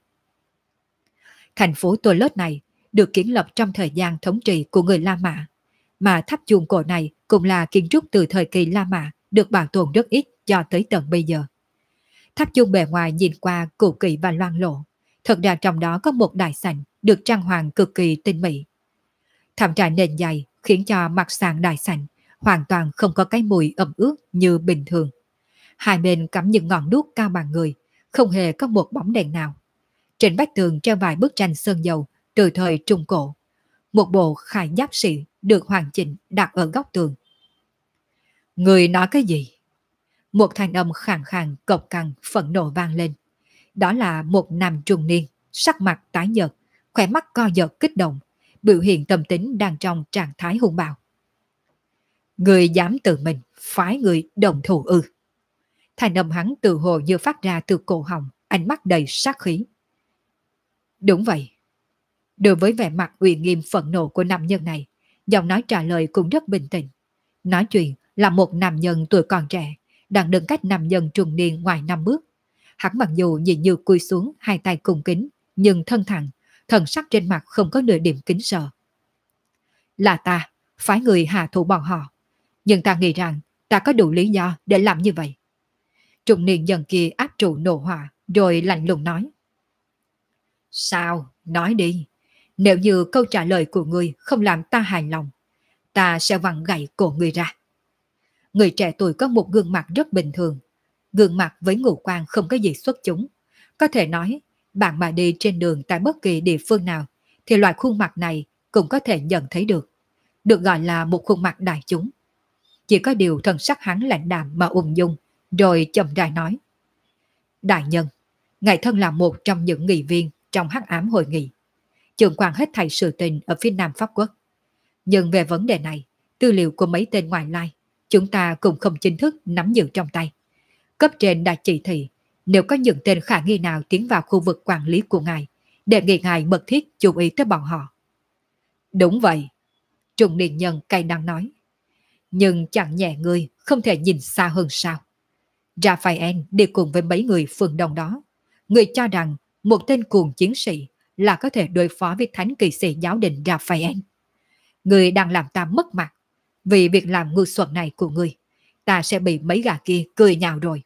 Thành phố Toulouse này được kiến lập trong thời gian thống trị của người La Mã, mà tháp chuông cổ này cũng là kiến trúc từ thời kỳ La Mã được bảo tồn rất ít cho tới tận bây giờ. Tháp chuông bề ngoài nhìn qua cũ kỹ và loang lổ, thật ra trong đó có một đại sảnh được trang hoàng cực kỳ tinh mỹ. Thảm trải nền dày khiến cho mặt sàn đại sảnh hoàn toàn không có cái mùi ẩm ướt như bình thường. Hai bên cắm những ngọn đuốc cao bằng người, không hề có một bóng đèn nào. Trên vách tường treo vài bức tranh sơn dầu từ thời Trung Cổ. Một bộ khải giáp sĩ được hoàn chỉnh đặt ở góc tường. Người nói cái gì? Một thanh âm khàn khàn cộc cằn phẫn nộ vang lên. Đó là một nam trung niên, sắc mặt tái nhợt, khỏe mắt co giật kích động, biểu hiện tâm tính đang trong trạng thái hung bạo. Người dám tự mình phái người đồng thủ ư? Thanh âm hắn tự hồ như phát ra từ cổ họng, ánh mắt đầy sát khí. Đúng vậy. Đối với vẻ mặt uy nghiêm phẫn nộ của nam nhân này, giọng nói trả lời cũng rất bình tĩnh. Nói chuyện là một nam nhân tuổi còn trẻ, đang đứng cách nam nhân trung niên ngoài 5 bước. Hắn mặc dù nhìn như cúi xuống, hai tay cùng kính, nhưng thân thẳng, thần sắc trên mặt không có nửa điểm kính sợ. Là ta, phái người hạ thủ bọn họ. Nhưng ta nghĩ rằng ta có đủ lý do để làm như vậy. Trung niên dần kia áp trụ nổ hỏa, rồi lạnh lùng nói. Sao? Nói đi. Nếu như câu trả lời của ngươi không làm ta hài lòng, ta sẽ vặn gãy cổ ngươi ra. Người trẻ tuổi có một gương mặt rất bình thường. Gương mặt với ngũ quan không có gì xuất chúng. Có thể nói, bạn mà đi trên đường tại bất kỳ địa phương nào, thì loại khuôn mặt này cũng có thể nhận thấy được. Được gọi là một khuôn mặt đại chúng. Chỉ có điều thần sắc hắn lạnh đạm mà ung dung, rồi chậm rãi nói. Đại nhân, ngài thân là một trong những nghị viên trong hắc ám hội nghị, trưởng quản hết thảy sự tình ở phía Nam Pháp Quốc. Nhưng về vấn đề này, tư liệu của mấy tên ngoại lai, chúng ta cũng không chính thức nắm giữ trong tay. Cấp trên đã chỉ thị, nếu có những tên khả nghi nào tiến vào khu vực quản lý của ngài, đề nghị ngài mật thiết chú ý tới bọn họ. Đúng vậy, Trung niên nhân cay đắng nói. Nhưng chẳng nhẹ ngươi không thể nhìn xa hơn sao. Raphael đi cùng với mấy người phương đông đó. Người cho rằng một tên cuồng chiến sĩ là có thể đối phó với thánh kỵ sĩ giáo đình Raphael. Người đang làm ta mất mặt. Vì việc làm ngu xuẩn này của người, ta sẽ bị mấy gã kia cười nhạo rồi.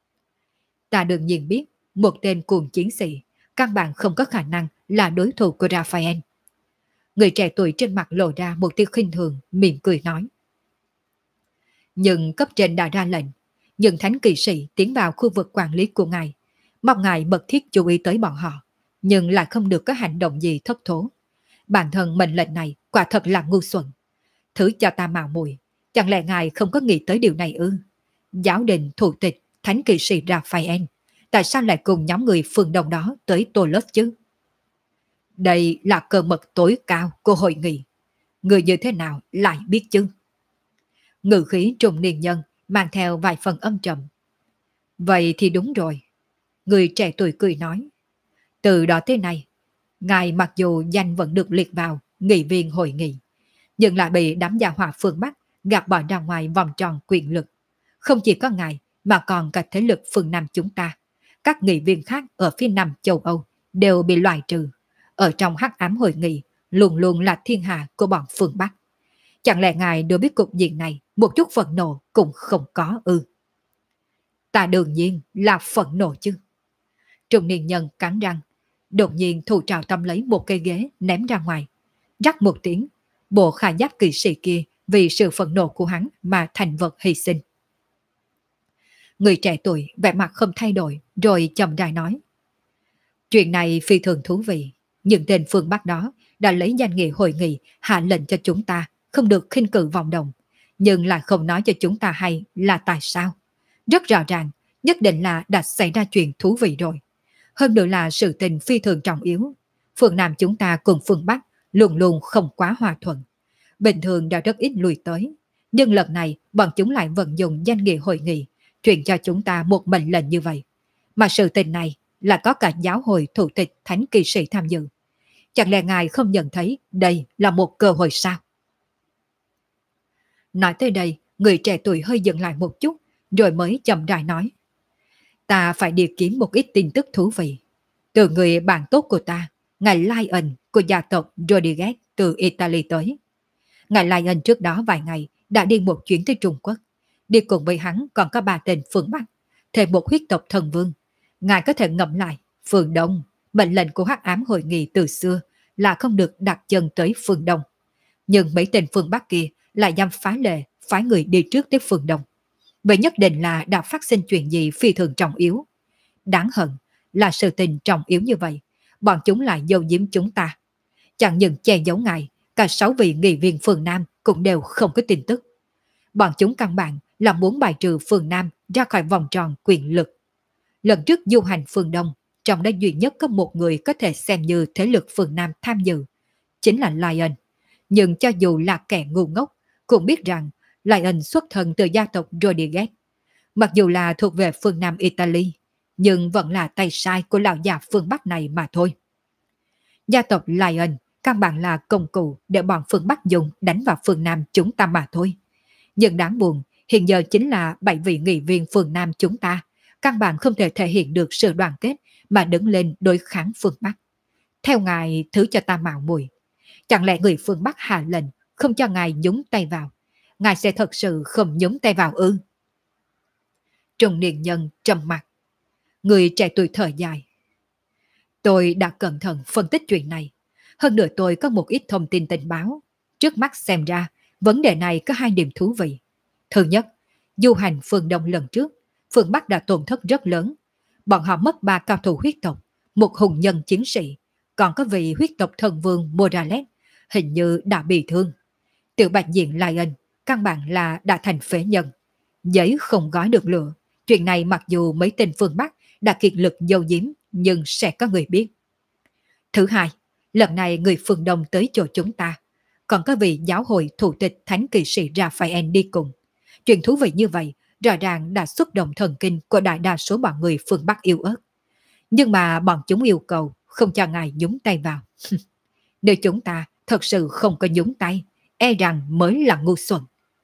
Ta đương nhiên biết một tên cuồng chiến sĩ căn bản không có khả năng là đối thủ của Raphael. Người trẻ tuổi trên mặt lộ ra một tia khinh thường, mỉm cười nói. Nhưng cấp trên đã ra lệnh, những thánh kỵ sĩ tiến vào khu vực quản lý của ngài, mong ngài mật thiết chú ý tới bọn họ, nhưng lại không được có hành động gì thất thố. Bản thân mệnh lệnh này quả thật là ngu xuẩn. Thứ cho ta mạo muội, chẳng lẽ ngài không có nghĩ tới điều này ư? Giáo đình thủ tịch thánh kỵ sĩ Raphael, tại sao lại cùng nhóm người phương Đông đó tới Toulouse chứ? Đây là cơ mật tối cao của hội nghị. Người như thế nào lại biết chứ? Ngữ khí trung niên nhân mang theo vài phần âm trầm. Vậy thì đúng rồi. Người trẻ tuổi cười nói. Từ đó tới nay, ngài mặc dù danh vẫn được liệt vào nghị viên hội nghị, nhưng lại bị đám gia hỏa phương Bắc gạt bỏ ra ngoài vòng tròn quyền lực. Không chỉ có ngài mà còn cả thế lực phương Nam chúng ta. Các nghị viên khác ở phía Nam châu Âu đều bị loại trừ. Ở trong hắc ám hội nghị luôn luôn là thiên hạ của bọn phương Bắc. Chẳng lẽ ngài đối với cục diện này một chút phẫn nộ cũng không có ư? Ta đương nhiên là phẫn nộ chứ. Trung niên nhân cắn răng, đột nhiên thủ trào tâm lấy một cây ghế ném ra ngoài. Rắc một tiếng, bộ khải giáp kỵ sĩ kia vì sự phẫn nộ của hắn mà thành vật hy sinh. Người trẻ tuổi vẻ mặt không thay đổi rồi chậm rãi nói. Chuyện này phi thường thú vị. Những tên phương Bắc đó đã lấy danh nghĩa hội nghị hạ lệnh cho chúng ta không được khinh cử vọng động, nhưng lại không nói cho chúng ta hay là tại sao. Rất rõ ràng, nhất định là đã xảy ra chuyện thú vị rồi. Hơn nữa là sự tình phi thường trọng yếu. Phương Nam chúng ta cùng phương Bắc luôn luôn không quá hòa thuận. Bình thường đã rất ít lui tới. Nhưng lần này bọn chúng lại vận dụng danh nghĩa hội nghị, truyền cho chúng ta một mệnh lệnh như vậy. Mà sự tình này là có cả giáo hội thủ tịch thánh kỳ sĩ tham dự. Chẳng lẽ ngài không nhận thấy đây là một cơ hội sao? Nói tới đây, người trẻ tuổi hơi dừng lại một chút, rồi mới chậm rãi nói. Ta phải đi kiếm một ít tin tức thú vị. Từ người bạn tốt của ta, ngài Lion của gia tộc Rodriguez từ Italy tới. Ngài Lion trước đó vài ngày đã đi một chuyến tới Trung Quốc. Đi cùng với hắn còn có 3 tên phương Bắc, thêm một huyết tộc thần vương. Ngài có thể ngẫm lại, phương Đông, mệnh lệnh của Hắc Ám hội nghị từ xưa là không được đặt chân tới phương Đông. Nhưng mấy tên phương Bắc kia lại dám phá lệ, phái người đi trước tới phương Đông. Vậy nhất định là đã phát sinh chuyện gì phi thường trọng yếu. Đáng hận là sự tình trọng yếu như vậy, bọn chúng lại giấu giếm chúng ta. Chẳng những che giấu ngài, cả 6 vị nghị viên phường Nam cũng đều không có tin tức. Bọn chúng căn bản là muốn bài trừ phường Nam ra khỏi vòng tròn quyền lực. Lần trước du hành phường Đông, trong đó duy nhất có một người có thể xem như thế lực phường Nam tham dự, chính là Lion. Nhưng cho dù là kẻ ngu ngốc, cũng biết rằng Lion xuất thân từ gia tộc Rodriguez. Mặc dù là thuộc về phương Nam Italy, nhưng vẫn là tay sai của lão già phương Bắc này mà thôi. Gia tộc Lion căn bản là công cụ để bọn phương Bắc dùng đánh vào phương Nam chúng ta mà thôi. Nhưng đáng buồn, hiện giờ chính là 7 vị nghị viên phương Nam chúng ta, căn bản không thể thể hiện được sự đoàn kết mà đứng lên đối kháng phương Bắc. Theo ngài thứ cho ta mạo muội, chẳng lẽ người phương Bắc hạ lệnh không cho ngài nhúng tay vào, ngài sẽ thật sự không nhúng tay vào ư? Trung niên nhân trầm mặt, người trẻ tuổi thở dài. Tôi đã cẩn thận phân tích chuyện này. Hơn nữa tôi có một ít thông tin tình báo. Trước mắt xem ra, vấn đề này có 2 điểm thú vị. Thứ nhất, du hành phương Đông lần trước, phương Bắc đã tổn thất rất lớn. Bọn họ mất 3 cao thủ huyết tộc, một hùng nhân chiến sĩ, còn có vị huyết tộc thần vương Morales, hình như đã bị thương. Tiểu bạch diện Lion, căn bản là đã thành phế nhân. Giấy không gói được lửa. Chuyện này mặc dù mấy tên phương Bắc đã kiệt lực giấu giếm, nhưng sẽ có người biết. Thứ hai, lần này người phương Đông tới chỗ chúng ta, còn có vị giáo hội thủ tịch thánh kỵ sĩ Raphael đi cùng. Chuyện thú vị như vậy, rõ ràng đã xúc động thần kinh của đại đa số bọn người phương Bắc yêu ớt. Nhưng mà bọn chúng yêu cầu không cho ngài nhúng tay vào. Nếu chúng ta thật sự không có nhúng tay, e rằng mới là ngu xuẩn.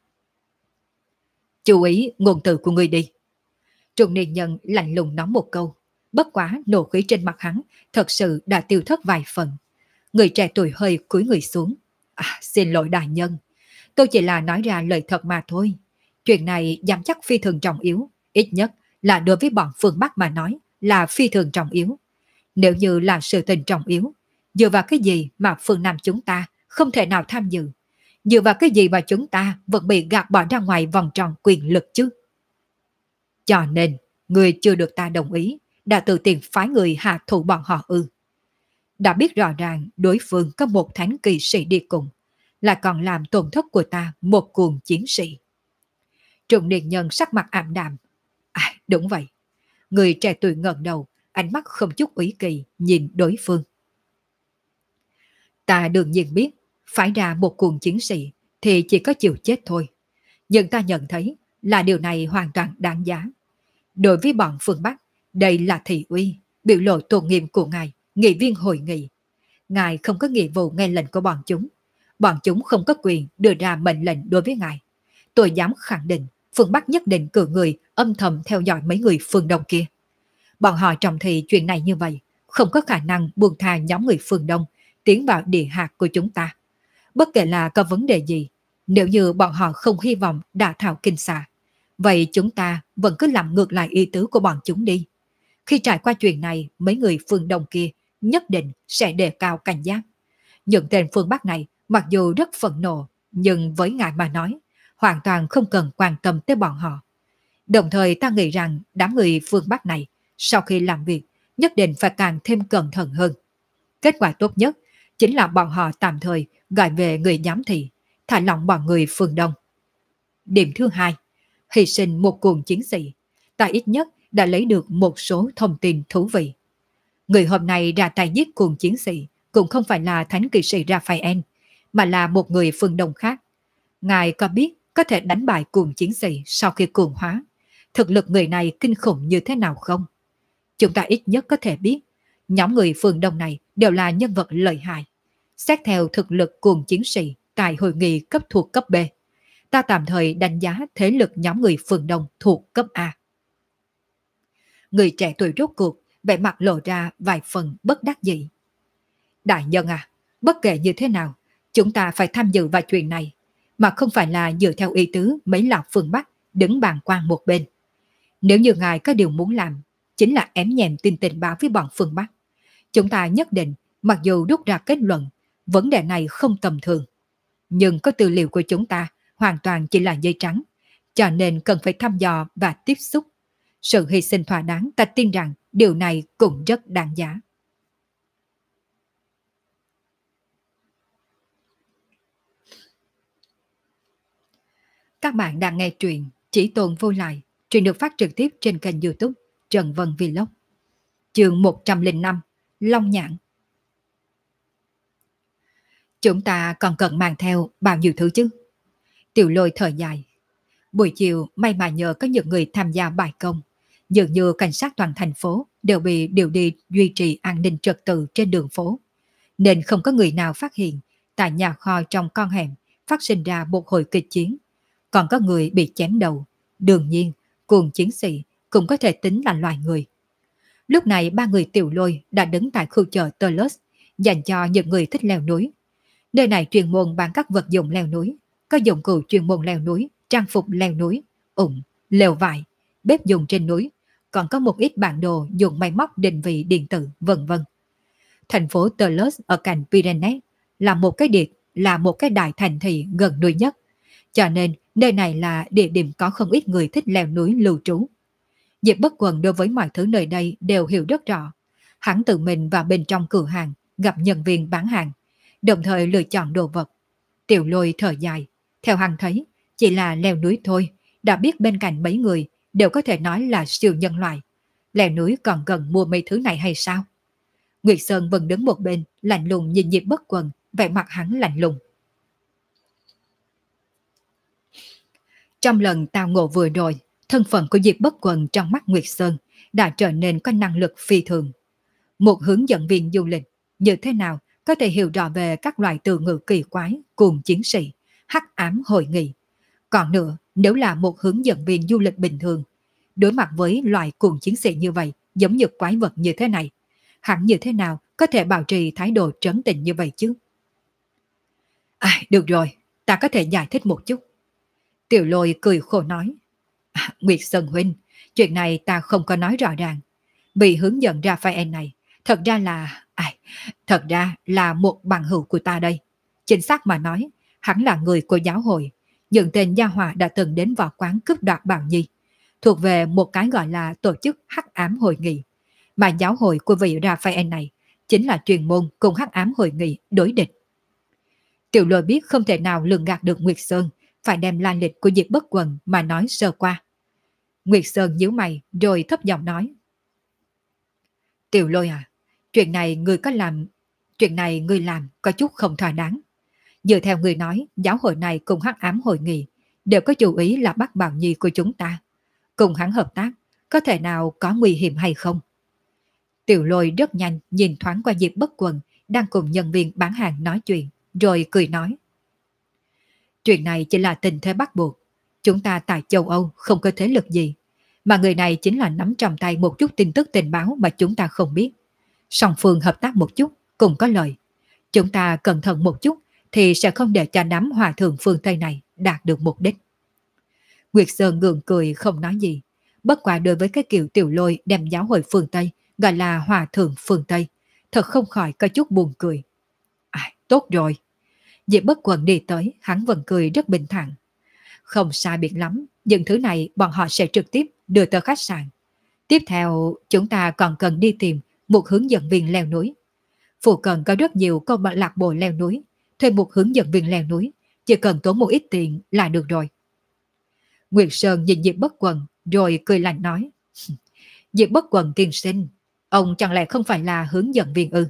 Chú ý ngôn từ của người đi. Trung niên nhân lạnh lùng nói một câu. Bất quá nộ khí trên mặt hắn thật sự đã tiêu thất vài phần. Người trẻ tuổi hơi cúi người xuống. Xin lỗi đại nhân, tôi chỉ là nói ra lời thật mà thôi. Chuyện này dám chắc phi thường trọng yếu, ít nhất là đối với bọn phương Bắc mà nói là phi thường trọng yếu. Nếu như là sự tình trọng yếu, dựa vào cái gì mà phương Nam chúng ta không thể nào tham dự? Dựa vào cái gì mà chúng ta vẫn bị gạt bỏ ra ngoài vòng tròn quyền lực chứ? Cho nên, người chưa được ta đồng ý, đã tự tiền phái người hạ thủ bọn họ ư? Đã biết rõ ràng đối phương có một thánh kỳ sĩ đi cùng, lại còn làm tổn thất của ta một cuồng chiến sĩ. Trung niên nhân sắc mặt ảm đạm. Đúng vậy. Người trẻ tuổi ngẩng đầu, ánh mắt không chút ủy kỳ nhìn đối phương. Ta đương nhiên biết, phải ra một cuồng chiến sĩ thì chỉ có chịu chết thôi. Nhưng ta nhận thấy là điều này hoàn toàn đáng giá. Đối với bọn phương Bắc, đây là thị uy, biểu lộ tôn nghiêm của ngài, nghị viên hội nghị. Ngài không có nghĩa vụ nghe lệnh của bọn chúng. Bọn chúng không có quyền đưa ra mệnh lệnh đối với ngài. Tôi dám khẳng định, phương Bắc nhất định cử người âm thầm theo dõi mấy người phương Đông kia. Bọn họ trọng thị chuyện này như vậy, không có khả năng buông tha nhóm người phương Đông tiến vào địa hạt của chúng ta. Bất kể là có vấn đề gì, nếu như bọn họ không hy vọng đả thảo kinh xà, vậy chúng ta vẫn cứ làm ngược lại ý tứ của bọn chúng đi. Khi trải qua chuyện này, mấy người phương Đông kia nhất định sẽ đề cao cảnh giác. Những tên phương Bắc này mặc dù rất phẫn nộ, nhưng với ngài mà nói, hoàn toàn không cần quan tâm tới bọn họ. Đồng thời ta nghĩ rằng đám người phương Bắc này, sau khi làm việc, nhất định phải càng thêm cẩn thận hơn. Kết quả tốt nhất chính là bọn họ tạm thời gọi về người giám thị, thả lỏng bọn người phương Đông. Điểm thứ hai, hy sinh một cuồng chiến sĩ, ta ít nhất đã lấy được một số thông tin thú vị. Người hôm nay ra tay giết cuồng chiến sĩ cũng không phải là thánh kỵ sĩ Raphael, mà là một người phương Đông khác. Ngài có biết có thể đánh bại cuồng chiến sĩ sau khi cuồng hóa? Thực lực người này kinh khủng như thế nào không? Chúng ta ít nhất có thể biết, nhóm người phương Đông này đều là nhân vật lợi hại. Xét theo thực lực cuồng chiến sĩ tại hội nghị cấp thuộc cấp B, ta tạm thời đánh giá thế lực nhóm người phương Đông thuộc cấp A. Người trẻ tuổi rốt cuộc, vẻ mặt lộ ra vài phần bất đắc dĩ. Đại nhân à, bất kể như thế nào, chúng ta phải tham dự vào chuyện này, mà không phải là dựa theo ý tứ mấy lão phương Bắc đứng bàn quan một bên. Nếu như ngài có điều muốn làm, chính là ém nhẹm tin tình báo với bọn phương Bắc. Chúng ta nhất định, mặc dù rút ra kết luận, vấn đề này không tầm thường. Nhưng có tư liệu của chúng ta hoàn toàn chỉ là giấy trắng, cho nên cần phải thăm dò và tiếp xúc. Sự hy sinh thỏa đáng ta tin rằng điều này cũng rất đáng giá. Các bạn đang nghe truyện Chỉ Tồn Vô Lại. Truyện được phát trực tiếp trên kênh YouTube Trần Vân Vlog. Chương 105 Long Nhãn. Chúng ta còn cần mang theo bao nhiêu thứ chứ? Tiểu Lôi thở dài. Buổi chiều may mà nhờ có những người tham gia bài công, dường như cảnh sát toàn thành phố đều bị điều đi duy trì an ninh trật tự trên đường phố, nên không có người nào phát hiện tại nhà kho trong con hẻm phát sinh ra một hồi kịch chiến. Còn có người bị chém đầu. Đương nhiên, cuồng chiến sĩ cũng có thể tính là loài người. Lúc này ba người Tiểu Lôi đã đứng tại khu chợ Toulouse dành cho những người thích leo núi. Nơi này chuyên môn bán các vật dụng leo núi, có dụng cụ chuyên môn leo núi, trang phục leo núi, ủng, lều vải, bếp dùng trên núi, còn có một ít bản đồ dùng máy móc định vị điện tử, vân vân. Thành phố Toulouse ở cạnh Pyrenees là một cái đại thành thị gần núi nhất, cho nên nơi này là địa điểm có không ít người thích leo núi lưu trú. Diệp Bất Quần đối với mọi thứ nơi đây đều hiểu rất rõ. Hắn tự mình vào bên trong cửa hàng, gặp nhân viên bán hàng, đồng thời lựa chọn đồ vật. Tiểu Lôi thở dài, theo hắn thấy, chỉ là leo núi thôi, đã biết bên cạnh mấy người đều có thể nói là siêu nhân loại. Leo núi còn cần mua mấy thứ này hay sao? Nguyệt Sơn vẫn đứng một bên, lạnh lùng nhìn Diệp Bất Quần, vẻ mặt hắn lạnh lùng. Trong lần tao ngộ vừa rồi, thân phận của Diệp Bất Quần trong mắt Nguyệt Sơn đã trở nên có năng lực phi thường. Một hướng dẫn viên du lịch, như thế nào có thể hiểu rõ về các loại từ ngữ kỳ quái, cuồng chiến sĩ, hắc ám hội nghị. Còn nữa, nếu là một hướng dẫn viên du lịch bình thường, đối mặt với loại cuồng chiến sĩ như vậy, giống như quái vật như thế này, hắn như thế nào có thể bảo trì thái độ trấn tĩnh như vậy chứ? Được rồi, ta có thể giải thích một chút. Tiểu Lôi cười khổ nói. Nguyệt Sơn huynh, chuyện này ta không có nói rõ ràng. Vị hướng dẫn Raphael này, thật ra là một bằng hữu của ta đây. Chính xác mà nói, hắn là người của giáo hội. Những tên gia hỏa đã từng đến vào quán cướp đoạt Bảo Nhi, thuộc về một cái gọi là tổ chức hắc ám hội nghị. Mà giáo hội của vị Raphael này chính là truyền môn cùng hắc ám hội nghị đối địch. Tiểu Lôi biết không thể nào lường gạt được Nguyệt Sơn, phải đem lai lịch của Diệp Bất Quần mà nói sơ qua. Nguyệt Sơn nhíu mày rồi thấp giọng nói. Tiểu Lôi à, chuyện này ngươi làm có chút không thỏa đáng. Dựa theo người nói, giáo hội này cùng hắc ám hội nghị đều có chủ ý là bắt Bảo Nhi của chúng ta. Cùng hắn hợp tác, có thể nào có nguy hiểm hay không? Tiểu Lôi rất nhanh nhìn thoáng qua Diệp Bất Quần đang cùng nhân viên bán hàng nói chuyện, rồi cười nói. Chuyện này chỉ là tình thế bắt buộc. Chúng ta tại châu Âu không có thế lực gì, mà người này chính là nắm trong tay một chút tin tức tình báo mà chúng ta không biết. Song phương hợp tác một chút cũng có lợi. Chúng ta cẩn thận một chút thì sẽ không để cho đám hòa thượng phương Tây này đạt được mục đích. Nguyệt Sơn gượng cười không nói gì. Bất quả đối với cái kiểu Tiểu Lôi đem giáo hội phương Tây gọi là hòa thượng phương Tây, thật không khỏi có chút buồn cười. Tốt rồi. Diệp Bất Quần đi tới, hắn vẫn cười rất bình thản. Không sai biệt lắm, những thứ này bọn họ sẽ trực tiếp đưa tới khách sạn. Tiếp theo, chúng ta còn cần đi tìm một hướng dẫn viên leo núi. Phụ cận có rất nhiều câu lạc bộ leo núi, thuê một hướng dẫn viên leo núi, chỉ cần tốn một ít tiền là được rồi. Nguyệt Sơn nhìn Diệp Bất Quần rồi cười lạnh nói. Diệp Bất Quần tiên sinh, Ông chẳng lẽ không phải là hướng dẫn viên ư?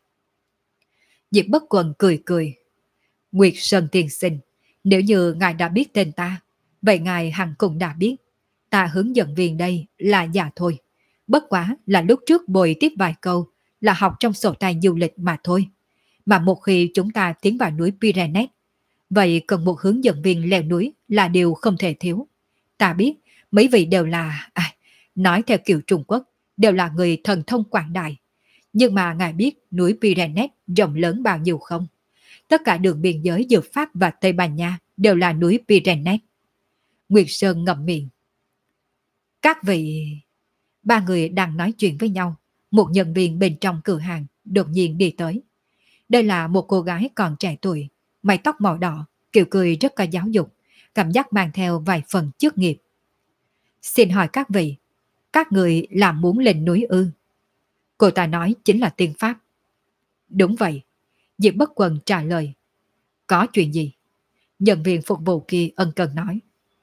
Diệp Bất Quần cười cười. Nguyệt Sơn tiên sinh, nếu như ngài đã biết tên ta, vậy ngài hẳn cũng đã biết. Ta hướng dẫn viên đây là giả thôi. Bất quá là lúc trước bồi tiếp vài câu là học trong sổ tay du lịch mà thôi. Mà một khi chúng ta tiến vào núi Pyrenees, vậy cần một hướng dẫn viên leo núi là điều không thể thiếu. Ta biết mấy vị đều là, nói theo kiểu Trung Quốc, đều là người thần thông quảng đại. Nhưng mà ngài biết núi Pyrenees rộng lớn bao nhiêu không? Tất cả đường biên giới giữa Pháp và Tây Ban Nha đều là núi Pyrenees. Nguyệt Sơn ngậm miệng. Các vị... Ba người đang nói chuyện với nhau. Một nhân viên bên trong cửa hàng đột nhiên đi tới. Đây là một cô gái còn trẻ tuổi, mái tóc màu đỏ, kiểu cười rất có giáo dục, cảm giác mang theo vài phần chức nghiệp. Xin hỏi các vị, các người là muốn lên núi ư? Cô ta nói chính là tiếng Pháp. Đúng vậy, Diệp Bất Quần trả lời. Có chuyện gì? Nhân viên phục vụ kia ân cần nói.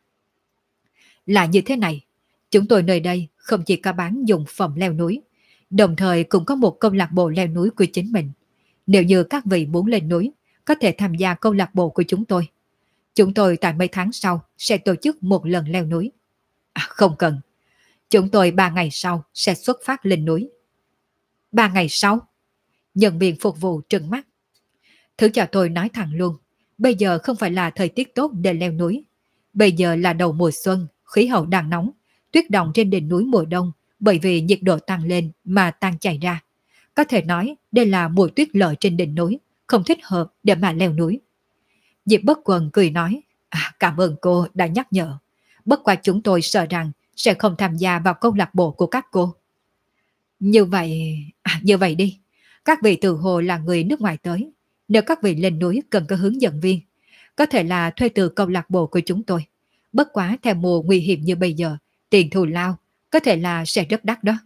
Là như thế này, chúng tôi nơi đây không chỉ có bán dụng phẩm leo núi, đồng thời cũng có một câu lạc bộ leo núi của chính mình. Nếu như các vị muốn lên núi, có thể tham gia câu lạc bộ của chúng tôi. Chúng tôi tại mấy tháng sau sẽ tổ chức một lần leo núi. Không cần. Chúng tôi 3 ngày sau sẽ xuất phát lên núi. 3 ngày sau? Nhân viên phục vụ trừng mắt. Thứ cho tôi nói thẳng luôn. Bây giờ không phải là thời tiết tốt để leo núi. Bây giờ là đầu mùa xuân, khí hậu đang nóng. Tuyết động trên đỉnh núi mùa đông bởi vì nhiệt độ tăng lên mà tan chảy ra. Có thể nói đây là mùa tuyết lở trên đỉnh núi, không thích hợp để mà leo núi. Diệp Bất Quần cười nói, cảm ơn cô đã nhắc nhở. Bất quá chúng tôi sợ rằng sẽ không tham gia vào câu lạc bộ của các cô. Như vậy đi. Các vị tự hồ là người nước ngoài tới. Nếu các vị lên núi cần có hướng dẫn viên, có thể là thuê từ câu lạc bộ của chúng tôi. Bất quá theo mùa nguy hiểm như bây giờ, tiền thù lao có thể là sẽ rất đắt đó.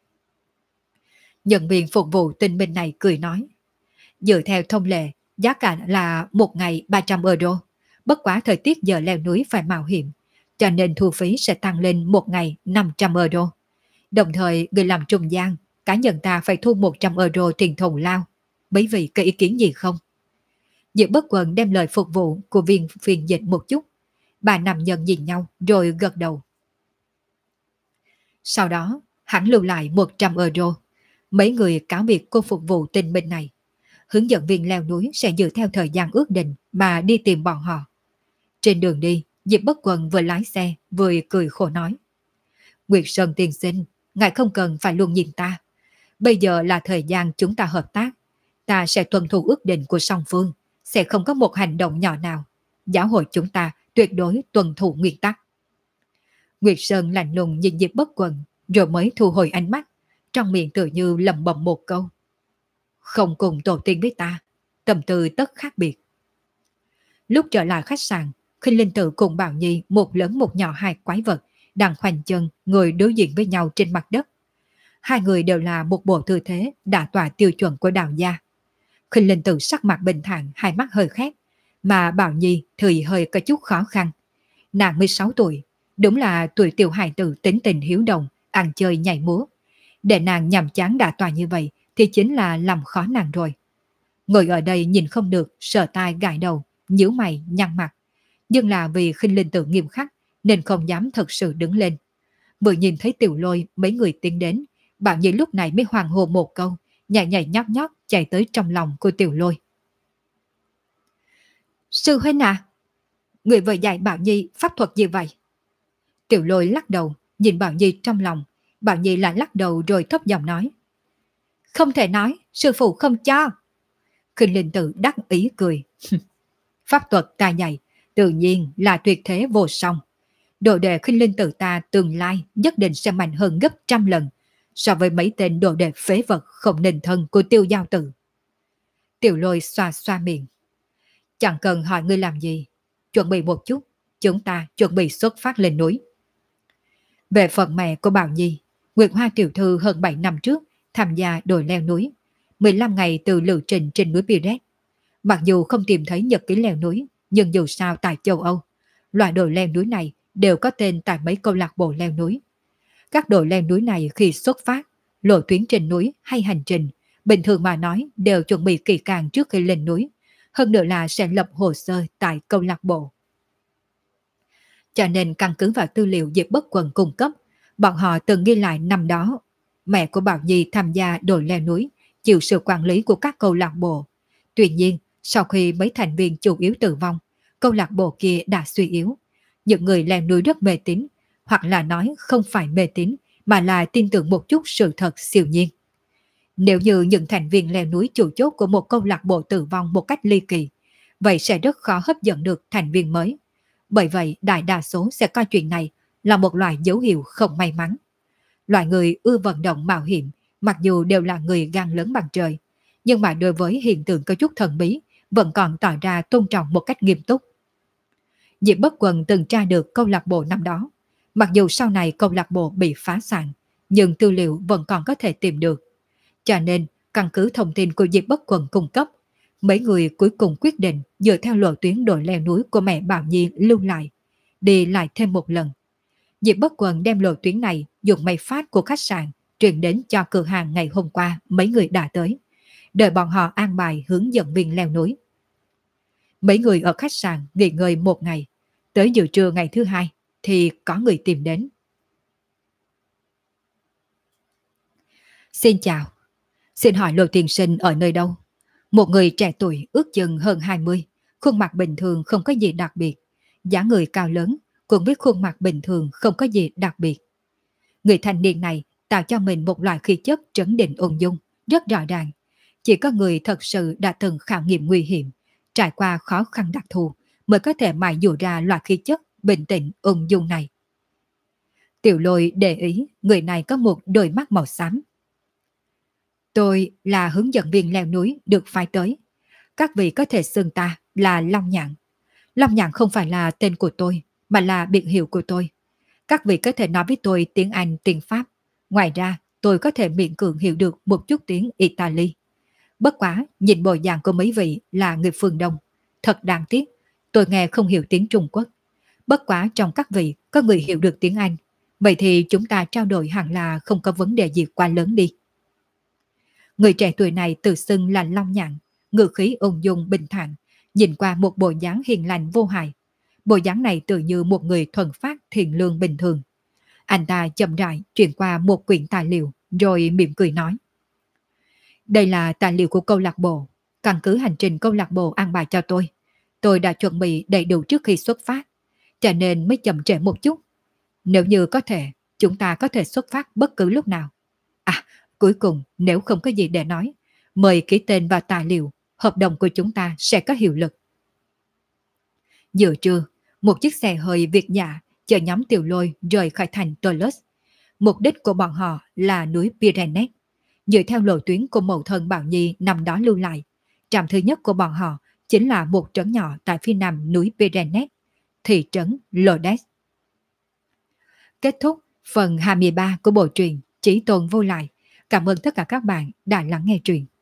Nhân viên phục vụ tinh minh này cười nói. Dựa theo thông lệ, giá cả là một ngày 300 euro. Bất quá thời tiết giờ leo núi phải mạo hiểm, cho nên thu phí sẽ tăng lên một ngày 500 euro. Đồng thời người làm trung gian, cá nhân ta phải thu 100 euro tiền thù lao. Mấy vị có ý kiến gì không? Diệp Bất Quần đem lời phục vụ của viên phiên dịch một chút. Ba nam nhân nhìn nhau rồi gật đầu. Sau đó, hắn lưu lại 100 euro. Mấy người cáo biệt cô phục vụ tinh minh này. Hướng dẫn viên leo núi sẽ dựa theo thời gian ước định mà đi tìm bọn họ. Trên đường đi, Diệp Bất Quần vừa lái xe vừa cười khổ nói. Nguyệt Sơn tiên sinh, ngài không cần phải luôn nhìn ta. Bây giờ là thời gian chúng ta hợp tác. Ta sẽ tuân thủ ước định của song phương, sẽ không có một hành động nhỏ nào. Giáo hội chúng ta tuyệt đối tuân thủ nguyên tắc. Nguyệt Sơn lạnh lùng nhìn Diệp Bất Quần, rồi mới thu hồi ánh mắt, trong miệng tự như lẩm bẩm một câu. Không cùng tổ tiên với ta, tâm tư tất khác biệt. Lúc trở lại khách sạn, Khinh Linh Tự cùng Bảo Nhi một lớn một nhỏ hai quái vật đang khoanh chân ngồi đối diện với nhau trên mặt đất. Hai người đều là một bộ tư thế đã tỏa tiêu chuẩn của đạo gia. Khinh Linh Tự sắc mặt bình thản, hai mắt hơi khép, mà Bảo Nhi thì hơi có chút khó khăn. Nàng 16 tuổi, đúng là tuổi tiểu hài tử tính tình hiếu động, ăn chơi nhảy múa. Để nàng nhàm chán đả tọa như vậy thì chính là làm khó nàng rồi. Ngồi ở đây nhìn không được, sợ tai gãi đầu, nhíu mày nhăn mặt. Nhưng là vì Khinh Linh Tự nghiêm khắc nên không dám thật sự đứng lên. Vừa nhìn thấy Tiểu Lôi mấy người tiến đến, Bảo Nhi lúc này mới hoàng hô một câu, nhảy nhảy nhót nhót chạy tới trong lòng của Tiểu Lôi. Sư huynh à, người vừa dạy Bảo Nhi pháp thuật gì vậy? Tiểu Lôi lắc đầu, nhìn Bảo Nhi trong lòng. Bảo Nhi lại lắc đầu rồi thấp giọng nói. Không thể nói, sư phụ không cho. Khinh Linh Tự đắc ý cười. Pháp thuật ta dạy, tự nhiên là tuyệt thế vô song. Đồ đệ Khinh Linh Tự ta tương lai nhất định sẽ mạnh hơn gấp trăm lần so với mấy tên đồ đệ phế vật không nên thân của Tiêu Giao Tử. Tiểu Lôi xoa xoa miệng. Chẳng cần hỏi ngươi làm gì, chuẩn bị một chút, chúng ta chuẩn bị xuất phát lên núi. Về phần mẹ của Bảo Nhi, Nguyệt Hoa tiểu thư hơn 7 năm trước tham gia đội leo núi, 15 ngày từ lữ trình trên núi Pyrenees. Mặc dù không tìm thấy nhật ký leo núi, nhưng dù sao tại châu Âu, loại đội leo núi này đều có tên tại mấy câu lạc bộ leo núi. Các đội leo núi này khi xuất phát lộ tuyến trên núi hay hành trình, bình thường mà nói đều chuẩn bị kỹ càng trước khi lên núi, hơn nữa là sẽ lập hồ sơ tại câu lạc bộ. Cho nên căn cứ vào tư liệu Diệp Bất Quần cung cấp, bọn họ từng ghi lại năm đó, mẹ của Bảo Nhi tham gia đội leo núi, chịu sự quản lý của các câu lạc bộ. Tuy nhiên, sau khi mấy thành viên chủ yếu tử vong, câu lạc bộ kia đã suy yếu. Những người leo núi rất mê tín, hoặc là nói không phải mê tín, mà là tin tưởng một chút sự thật siêu nhiên. Nếu như những thành viên leo núi chủ chốt của một câu lạc bộ tử vong một cách ly kỳ, vậy sẽ rất khó hấp dẫn được thành viên mới. Bởi vậy, đại đa số sẽ coi chuyện này là một loại dấu hiệu không may mắn. Loại người ưa vận động mạo hiểm, mặc dù đều là người gan lớn bằng trời, nhưng mà đối với hiện tượng có chút thần bí, vẫn còn tỏ ra tôn trọng một cách nghiêm túc. Diệp Bất Quần từng tra được câu lạc bộ năm đó. Mặc dù sau này câu lạc bộ bị phá sản, nhưng tư liệu vẫn còn có thể tìm được. Cho nên, căn cứ thông tin của Diệp Bất Quần cung cấp, mấy người cuối cùng quyết định dựa theo lộ tuyến đội leo núi của mẹ Bảo Nhi lưu lại, đi lại thêm một lần. Diệp Bất Quần đem lộ tuyến này dùng máy phát của khách sạn truyền đến cho cửa hàng ngày hôm qua mấy người đã tới, đợi bọn họ an bài hướng dẫn viên leo núi. Mấy người ở khách sạn nghỉ ngơi một ngày, tới giữa trưa ngày thứ hai thì có người tìm đến. Xin chào, xin hỏi Lôi tiên sinh ở nơi đâu? Một người trẻ tuổi ước chừng hơn 20, khuôn mặt bình thường không có gì đặc biệt, dáng người cao lớn cũng với khuôn mặt bình thường không có gì đặc biệt. Người thanh niên này tạo cho mình một loại khí chất trấn định ung dung, rất rõ ràng. Chỉ có người thật sự đã từng khảo nghiệm nguy hiểm, trải qua khó khăn đặc thù mới có thể mài dũa ra loại khí chất bình tĩnh ung dung này. Tiểu Lôi để ý người này có một đôi mắt màu xám. Tôi là hướng dẫn viên leo núi được phái tới. Các vị có thể xưng ta là Long Nhạn. Long Nhạn không phải là tên của tôi, mà là biệt hiệu của tôi. Các vị có thể nói với tôi tiếng Anh, tiếng Pháp. Ngoài ra, tôi có thể miễn cưỡng hiểu được một chút tiếng Italy. Bất quá, nhìn bộ dạng của mấy vị là người phương Đông. Thật đáng tiếc, tôi nghe không hiểu tiếng Trung Quốc. Bất quá trong các vị có người hiểu được tiếng Anh. Vậy thì chúng ta trao đổi hẳn là không có vấn đề gì quá lớn đi. Người trẻ tuổi này tự xưng là Long Nhạn, ngữ khí ung dung bình thản, nhìn qua một bộ dáng hiền lành vô hại. Bộ dáng này tự như một người thuần phát thiện lương bình thường. Anh ta chậm rãi chuyển qua một quyển tài liệu rồi mỉm cười nói. Đây là tài liệu của câu lạc bộ, căn cứ hành trình câu lạc bộ an bài cho tôi. Tôi đã chuẩn bị đầy đủ trước khi xuất phát, cho nên mới chậm trễ một chút. Nếu như có thể, chúng ta có thể xuất phát bất cứ lúc nào. À, cuối cùng nếu không có gì để nói, mời ký tên vào tài liệu, hợp đồng của chúng ta sẽ có hiệu lực. Giữa trưa, một chiếc xe hơi Việt dạ chở nhóm Tiểu Lôi rời khỏi thành Toulouse. Mục đích của bọn họ là núi Pyrenees. Dựa theo lộ tuyến của mẫu thân Bảo Nhi năm đó lưu lại, trạm thứ nhất của bọn họ chính là một trấn nhỏ tại phía nam núi Pyrenees, thị trấn Lourdes. Kết thúc phần 23 của bộ truyện Chí Tôn Vô Lại. Cảm ơn tất cả các bạn đã lắng nghe truyện.